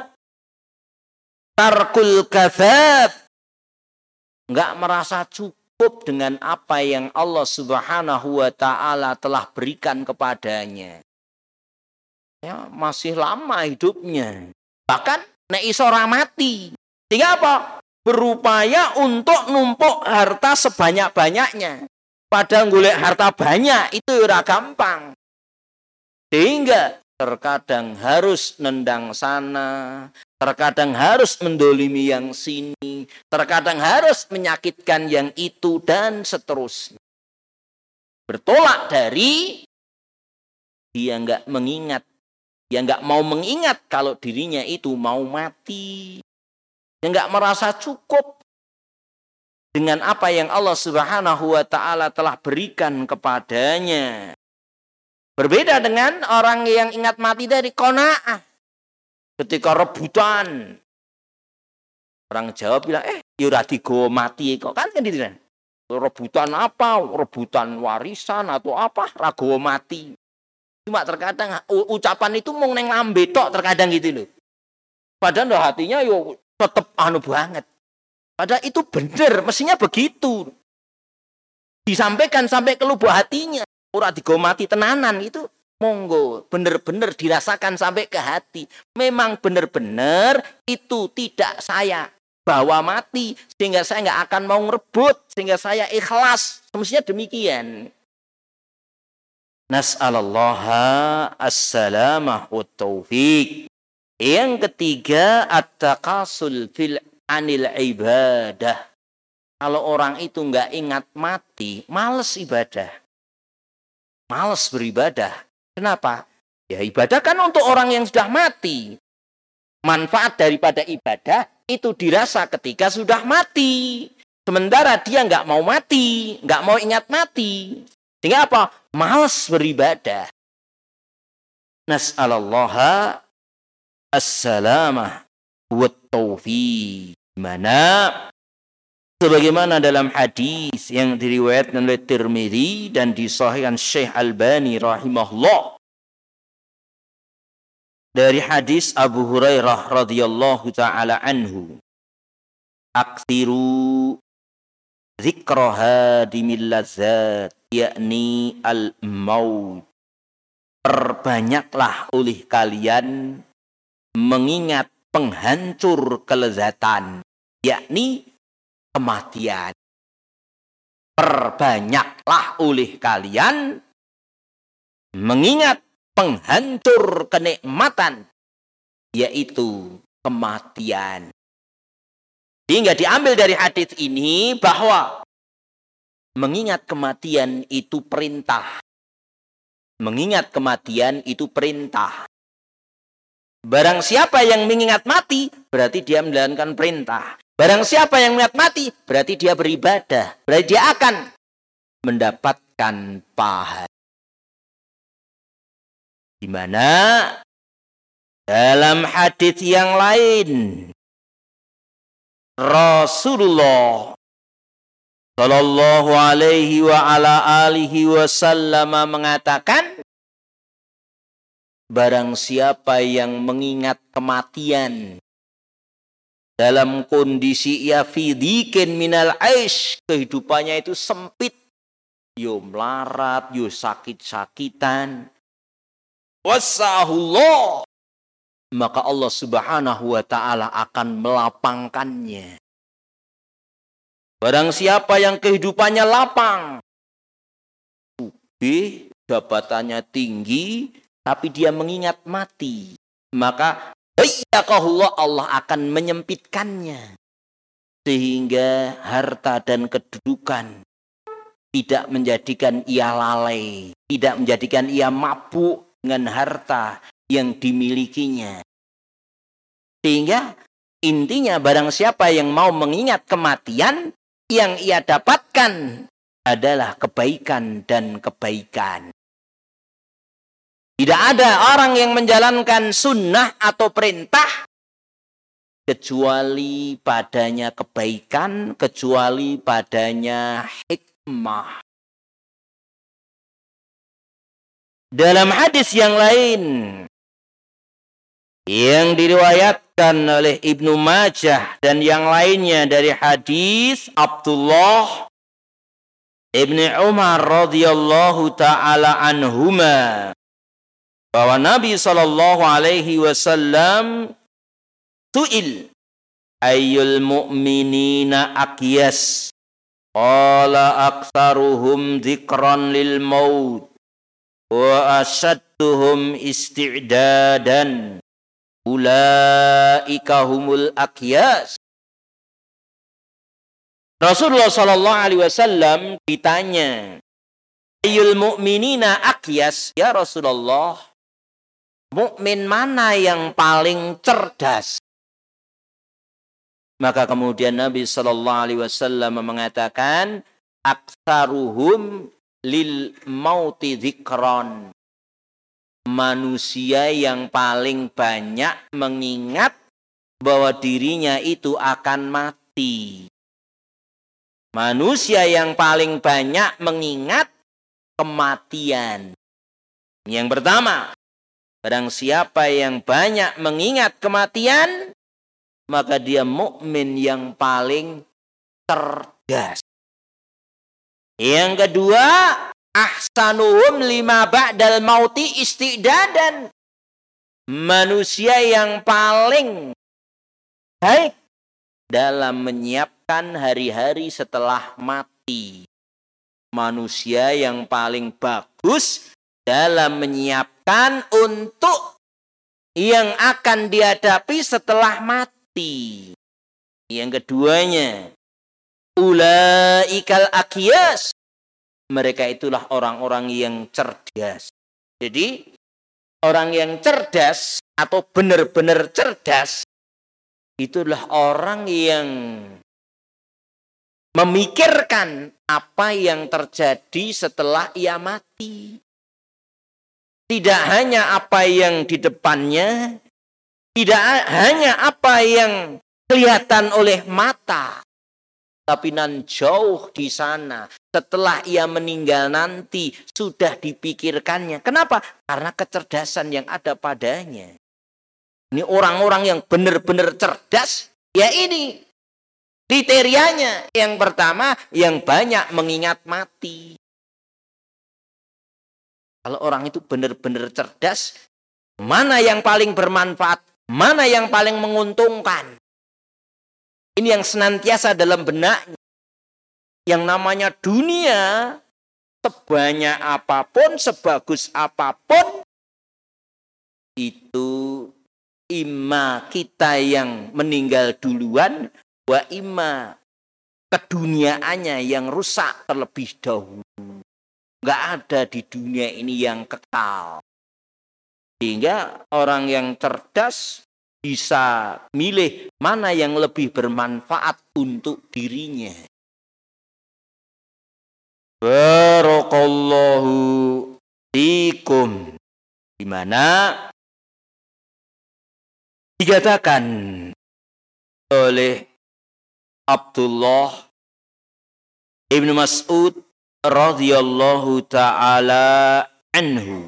tarkul kafaf. Enggak merasa cukup dengan apa yang Allah Subhanahu wa taala telah berikan kepadanya. Ya, masih lama hidupnya. Bahkan nek iso ora mati. Sehingga apa? Berupaya untuk numpuk harta sebanyak-banyaknya. Padahal golek harta banyak itu ora gampang. Sehingga terkadang harus nendang sana, terkadang harus mendolimi yang sini, terkadang harus menyakitkan yang itu dan seterusnya. Bertolak dari dia enggak mengingat, dia enggak mau mengingat kalau dirinya itu mau mati. Dia enggak merasa cukup dengan apa yang Allah Subhanahu wa taala telah berikan kepadanya. Berbeda dengan orang yang ingat mati dari qanaah. Ketika rebutan. Orang Jawa bilang, "Eh, ya ora digawa mati kok." Kan kan gitu kan. Rebutan apa? Rebutan warisan atau apa? Ra gawa mati. Cuma terkadang ucapan itu mung neng lambe tok terkadang gitu loh. Padahal hatinya yo tetap anu banget. Padahal itu benar, mestinya begitu. Disampaikan sampai ke lubuk hatinya. Ora digomati tenanan itu monggo, benar-benar dirasakan sampai ke hati. Memang benar-benar itu tidak saya bawa mati sehingga saya nggak akan mau ngerebut, sehingga saya ikhlas. Semestinya demikian. Nas'alallaha as-salamah wa taufiq. Yang ketiga, at-takasul fil anil ibadah. Kalau orang itu nggak ingat mati, males ibadah. Males beribadah. Kenapa? Ya ibadah kan untuk orang yang sudah mati. Manfaat daripada ibadah itu dirasa ketika sudah mati. Sementara dia nggak mau mati, nggak mau ingat mati. Sehingga apa? Males beribadah. Nas'alallaha as-salamah wa taufiq. Mana sebagaimana dalam hadis yang diriwayatkan oleh Tirmidzi dan disahihkan Syekh Albani rahimahullah dari hadis Abu Hurairah radhiyallahu taala anhu, aksiru dzikra hadimil ladzat, yakni al-maut. Perbanyaklah oleh kalian mengingat penghancur kelezatan, yakni kematian. Perbanyaklah oleh kalian mengingat penghancur kenikmatan, yaitu kematian. Sehingga diambil dari hadis ini bahwa mengingat kematian itu perintah. Mengingat kematian itu perintah. Barang siapa yang mengingat mati, berarti dia menjalankan perintah. Barang siapa yang mengingat mati, berarti dia beribadah. Berarti dia akan mendapatkan pahala. Di mana dalam hadis yang lain Rasulullah sallallahu alaihi wa ala alihi wasallam mengatakan, barang siapa yang mengingat kematian dalam kondisi ia fidikin minal aish, kehidupannya itu sempit, yo melarat, yo sakit-sakitan, wasahullah, maka Allah subhanahu wa ta'ala akan melapangkannya. Barang siapa yang kehidupannya lapang, sugih, jabatannya tinggi, tapi dia mengingat mati, maka bayyaqahullah, Allah akan menyempitkannya. Sehingga harta dan kedudukan tidak menjadikan ia lalai, tidak menjadikan ia mabuk dengan harta yang dimilikinya. Sehingga intinya barang siapa yang mau mengingat kematian, yang ia dapatkan adalah kebaikan dan kebaikan. Tidak ada orang yang menjalankan sunnah atau perintah kecuali padanya kebaikan, kecuali padanya hikmah. Dalam hadis yang lain yang diriwayatkan oleh Ibnu Majah dan yang lainnya dari hadis Abdullah Ibnu Umar radhiyallahu taala anhuma, bahwa Nabi sallallahu alaihi wasallam su'il ayyul mu'minina aqyas, qala aktsaruhum dzikran lil maut wa asadduhum isti'dadan ulaika humul aqyas. Rasulullah sallallahu alaihi wasallam ditanya, ayyul mu'minina aqyas, ya Rasulullah, mukmin mana yang paling cerdas? Maka kemudian Nabi sallallahu alaihi wasallam mengatakan, aktsaruhum lil mauti dzikran, manusia yang paling banyak mengingat bahwa dirinya itu akan mati. Manusia yang paling banyak mengingat kematian. Yang pertama, barang siapa yang banyak mengingat kematian, maka dia mukmin yang paling cerdas. Yang kedua, ahsanuhum lima ba'dal mauti istidadan. Manusia yang paling baik dalam menyiapkan hari-hari setelah mati. Manusia yang paling bagus dalam menyiapkan untuk yang akan dihadapi setelah mati. Yang keduanya, ulaikal aqyas. Mereka itulah orang-orang yang cerdas. Jadi, orang yang cerdas atau benar-benar cerdas, itulah orang yang memikirkan apa yang terjadi setelah ia mati. Tidak hanya apa yang di depannya, tidak hanya apa yang kelihatan oleh mata, tapi nan jauh di sana, setelah ia meninggal nanti, sudah dipikirkannya. Kenapa? Karena kecerdasan yang ada padanya. Ini orang-orang yang benar-benar cerdas, ya ini kriterianya. Yang pertama, yang banyak mengingat mati. Kalau orang itu benar-benar cerdas, mana yang paling bermanfaat, mana yang paling menguntungkan. Ini yang senantiasa dalam benaknya. Yang namanya dunia, sebanyak apapun, sebagus apapun, itu imma kita yang meninggal duluan, wa imma keduniaannya yang rusak terlebih dahulu. Nggak ada di dunia ini yang kekal. Sehingga orang yang cerdas bisa milih mana yang lebih bermanfaat untuk dirinya. Barakallahu fikum. Di mana dikatakan oleh Abdullah Ibnu Mas'ud radhiyallahu ta'ala anhu,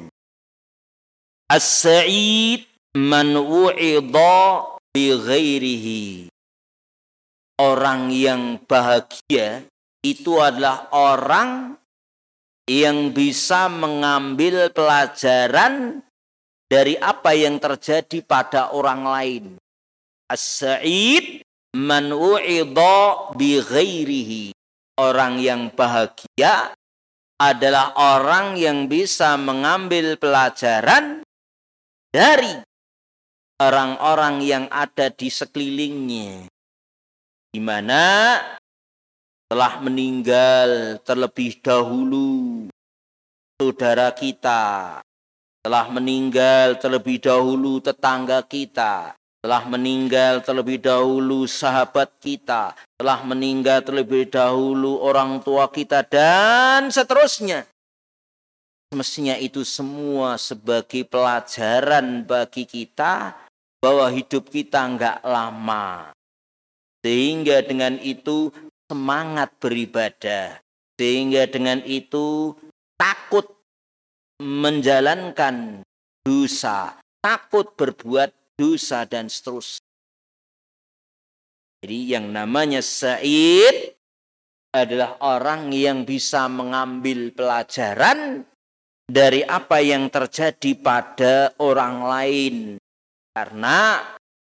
as-sa'id man wu'idha bi ghairihi. Orang yang bahagia itu adalah orang yang bisa mengambil pelajaran dari apa yang terjadi pada orang lain. As-sa'id man wu'idha bi ghairihi. Orang yang bahagia adalah orang yang bisa mengambil pelajaran dari orang-orang yang ada di sekelilingnya. Di mana telah meninggal terlebih dahulu saudara kita, telah meninggal terlebih dahulu tetangga kita, telah meninggal terlebih dahulu sahabat kita, telah meninggal terlebih dahulu orang tua kita, dan seterusnya. Semestinya itu semua sebagai pelajaran bagi kita bahwa hidup kita enggak lama. Sehingga dengan itu semangat beribadah. Sehingga dengan itu takut menjalankan dosa, takut berbuat dosa dan seterusnya. Jadi yang namanya sa'id adalah orang yang bisa mengambil pelajaran dari apa yang terjadi pada orang lain. Karena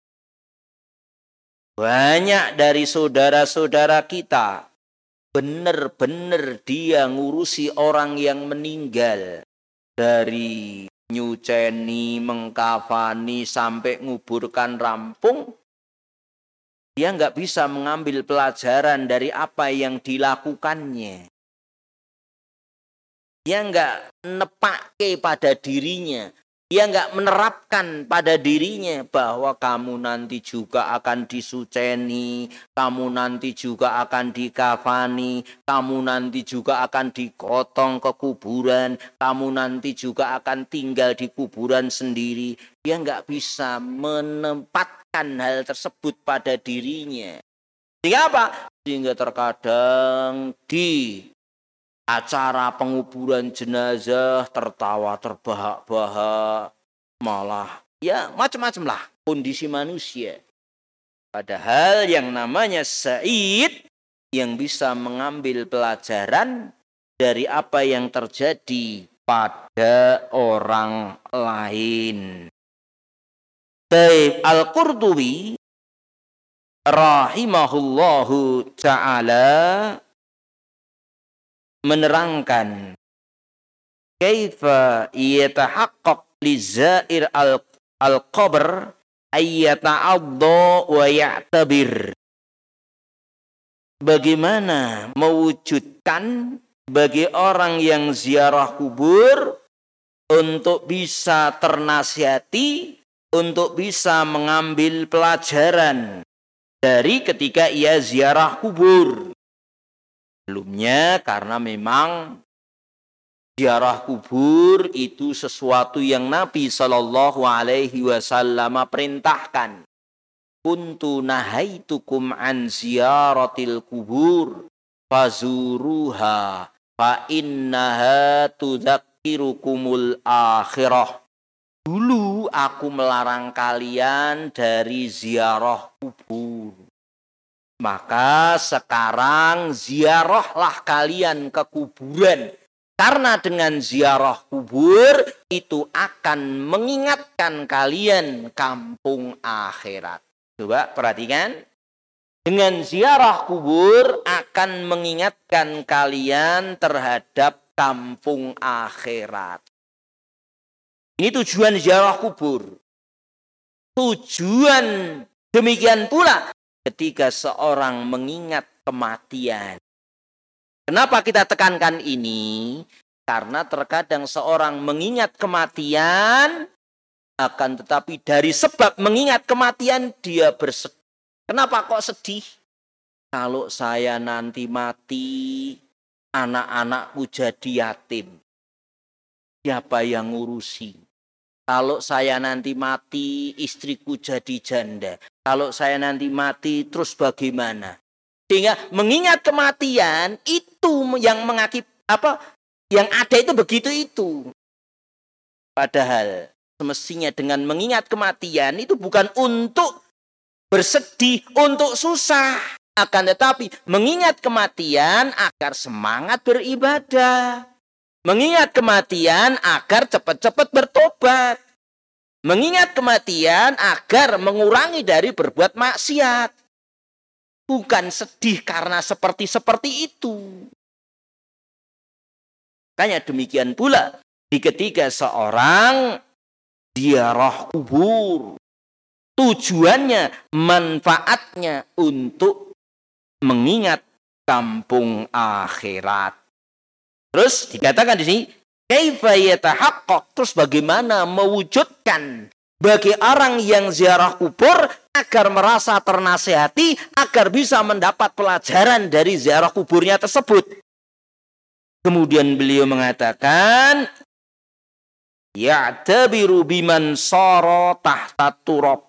banyak dari saudara-saudara kita benar-benar dia ngurusi orang yang meninggal. Dari nyuceni, mengkafani, sampai nguburkan rampung. Dia nggak bisa mengambil pelajaran dari apa yang dilakukannya. Dia nggak nepake pada dirinya. Dia nggak menerapkan pada dirinya bahwa kamu nanti juga akan disuceni, kamu nanti juga akan dikafani, kamu nanti juga akan digotong ke kuburan, kamu nanti juga akan tinggal di kuburan sendiri. Dia nggak bisa menempatkan hal tersebut pada dirinya. Sehingga apa? Sehingga terkadang di acara penguburan jenazah tertawa terbahak-bahak, malah ya macam-macam lah kondisi manusia. Padahal yang namanya Sa'id yang bisa mengambil pelajaran dari apa yang terjadi pada orang lain. Taib Al-Qurtubi rahimahullahu ta'ala menerangkan kaifa yatahaqqaq li zair al-qabr ayyata'adda wa ya'tabir. Bagaimana mewujudkan bagi orang yang ziarah kubur untuk bisa ternasihati, untuk bisa mengambil pelajaran dari ketika ia ziarah kubur. Sebelumnya karena memang ziarah kubur itu sesuatu yang Nabi Shallallahu Alaihi Wasallam perintahkan. Kuntu nahaitukum an ziyaratil kubur fazuruha fa innaha tudzakkirukumul akhirah. Dulu aku melarang kalian dari ziarah kubur. Maka sekarang ziarahlah kalian ke kuburan. Karena dengan ziarah kubur itu akan mengingatkan kalian kampung akhirat. Coba perhatikan. Dengan ziarah kubur akan mengingatkan kalian terhadap kampung akhirat. Ini tujuan ziarah kubur. Tujuan demikian pula ketika seorang mengingat kematian. Kenapa kita tekankan ini? Karena terkadang seorang mengingat kematian, akan tetapi dari sebab mengingat kematian dia bersedih. Kenapa kok sedih? Kalau saya nanti mati, anak-anakku jadi yatim. Siapa yang ngurusi? Kalau saya nanti mati, istriku jadi janda. Kalau saya nanti mati, terus bagaimana? Sehingga mengingat kematian itu yang mengakib apa? Yang ada itu begitu itu. Padahal semestinya dengan mengingat kematian itu bukan untuk bersedih, untuk susah. Akan tetapi mengingat kematian agar semangat beribadah. Mengingat kematian agar cepat-cepat bertobat. Mengingat kematian agar mengurangi dari berbuat maksiat. Bukan sedih karena seperti-seperti itu. Makanya demikian pula di ketika seorang ziarah kubur. Tujuannya, manfaatnya untuk mengingat kampung akhirat. Terus dikatakan di sini, kaifa yatahaqqaq, terus bagaimana mewujudkan bagi orang yang ziarah kubur agar merasa ternasihati, agar bisa mendapat pelajaran dari ziarah kuburnya tersebut. Kemudian beliau mengatakan, ya'tabiru biman sara tahta turab.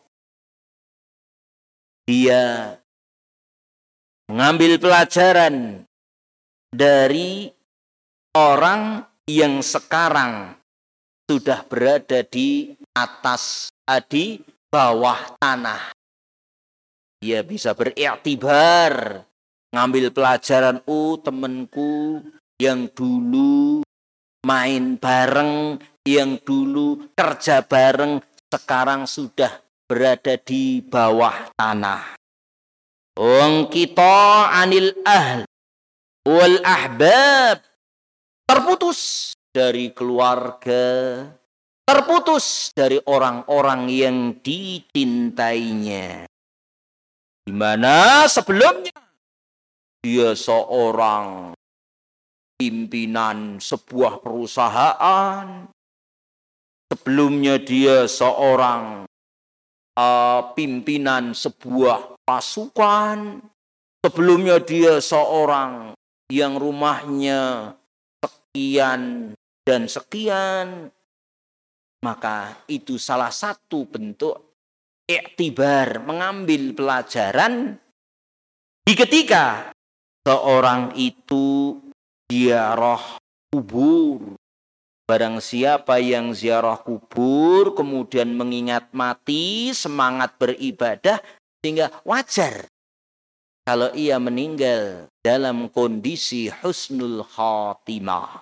Dia mengambil pelajaran dari orang yang sekarang sudah berada di atas, di bawah tanah. Dia bisa beriktibar, ngambil pelajaran, oh temanku yang dulu main bareng, yang dulu kerja bareng, sekarang sudah berada di bawah tanah. Wong kita anil ahl wal ahbab, terputus dari keluarga, terputus dari orang-orang yang dicintainya. Di mana sebelumnya dia seorang pimpinan sebuah perusahaan. Sebelumnya dia seorang uh, pimpinan sebuah pasukan. Sebelumnya dia seorang yang rumahnya sekian dan sekian. Maka itu salah satu bentuk iktibar, mengambil pelajaran di ketika seorang itu ziarah kubur. Barang siapa yang ziarah kubur kemudian mengingat mati, semangat beribadah, Sehingga wajar kalau ia meninggal dalam kondisi husnul khatimah.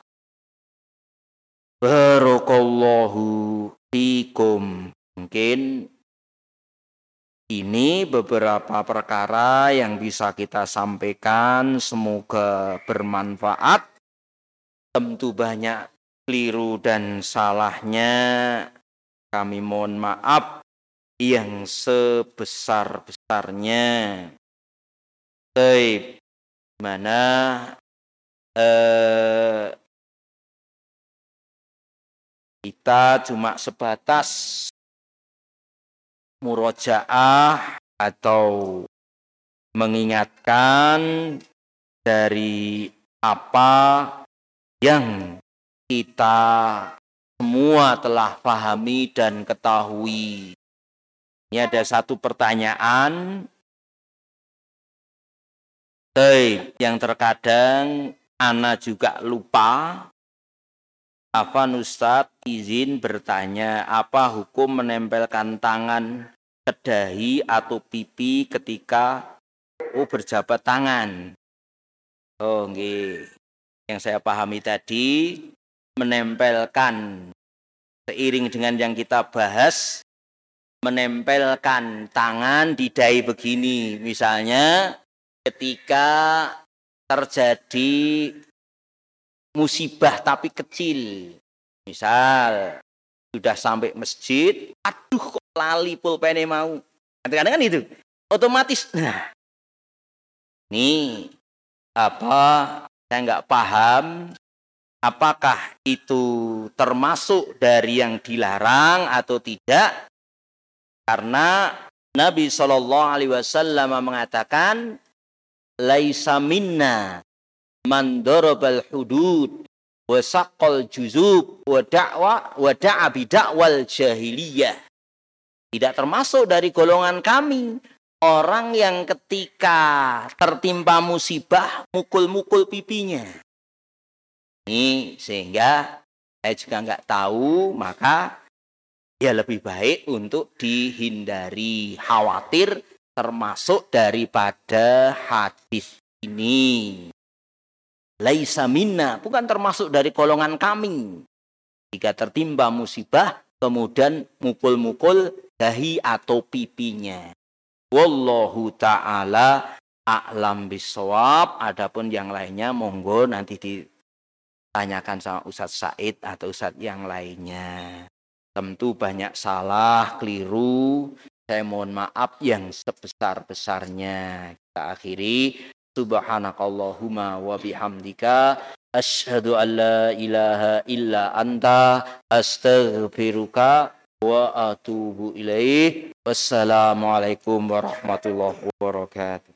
Barakallahu fikum. Mungkin ini beberapa perkara yang bisa kita sampaikan, semoga bermanfaat. Tentu banyak keliru dan salahnya, kami mohon maaf yang sebesar-besarnya. Baik, mana eh, kita cuma sebatas murojaah atau mengingatkan dari apa yang kita semua telah pahami dan ketahui. Ini ada satu pertanyaan, baik, yang terkadang ana juga lupa. Afan Ustadz izin bertanya, apa hukum menempelkan tangan ke dahi atau pipi ketika oh berjabat tangan? Oh nggih. Yang saya pahami tadi, menempelkan seiring dengan yang kita bahas, menempelkan tangan di dahi begini. Misalnya ketika terjadi musibah tapi kecil. Misal sudah sampai masjid, aduh kok lali pulpene mau. Kadang-kadang kan itu. Otomatis. Nah. Nih apa saya nggak paham apakah itu termasuk dari yang dilarang atau tidak, karena Nabi shallallahu alaihi wasallam mengatakan laisa minna man darabal hudud wa saqqal juzub wa da'wa wa da'a bidakwal jahiliyah. Tidak termasuk dari golongan kami orang yang ketika tertimpa musibah mukul-mukul pipinya. Ini sehingga saya juga nggak tahu, maka ya lebih baik untuk dihindari, khawatir termasuk daripada hadis ini. Laisa minna, bukan termasuk dari golongan kami. Jika tertimpa musibah kemudian mukul-mukul dahi atau pipinya. Wallahu ta'ala a'lam bissawab. Adapun yang lainnya monggo nanti ditanyakan sama Ustadz Said atau Ustadz yang lainnya. Tentu banyak salah, keliru. Saya mohon maaf yang sebesar-besarnya. Kita akhiri. Subhanakallahumma wa bihamdika asyhadu an la ilaha illa anta astaghfiruka wa atubu ilaih. Wassalamualaikum warahmatullahi wabarakatuh.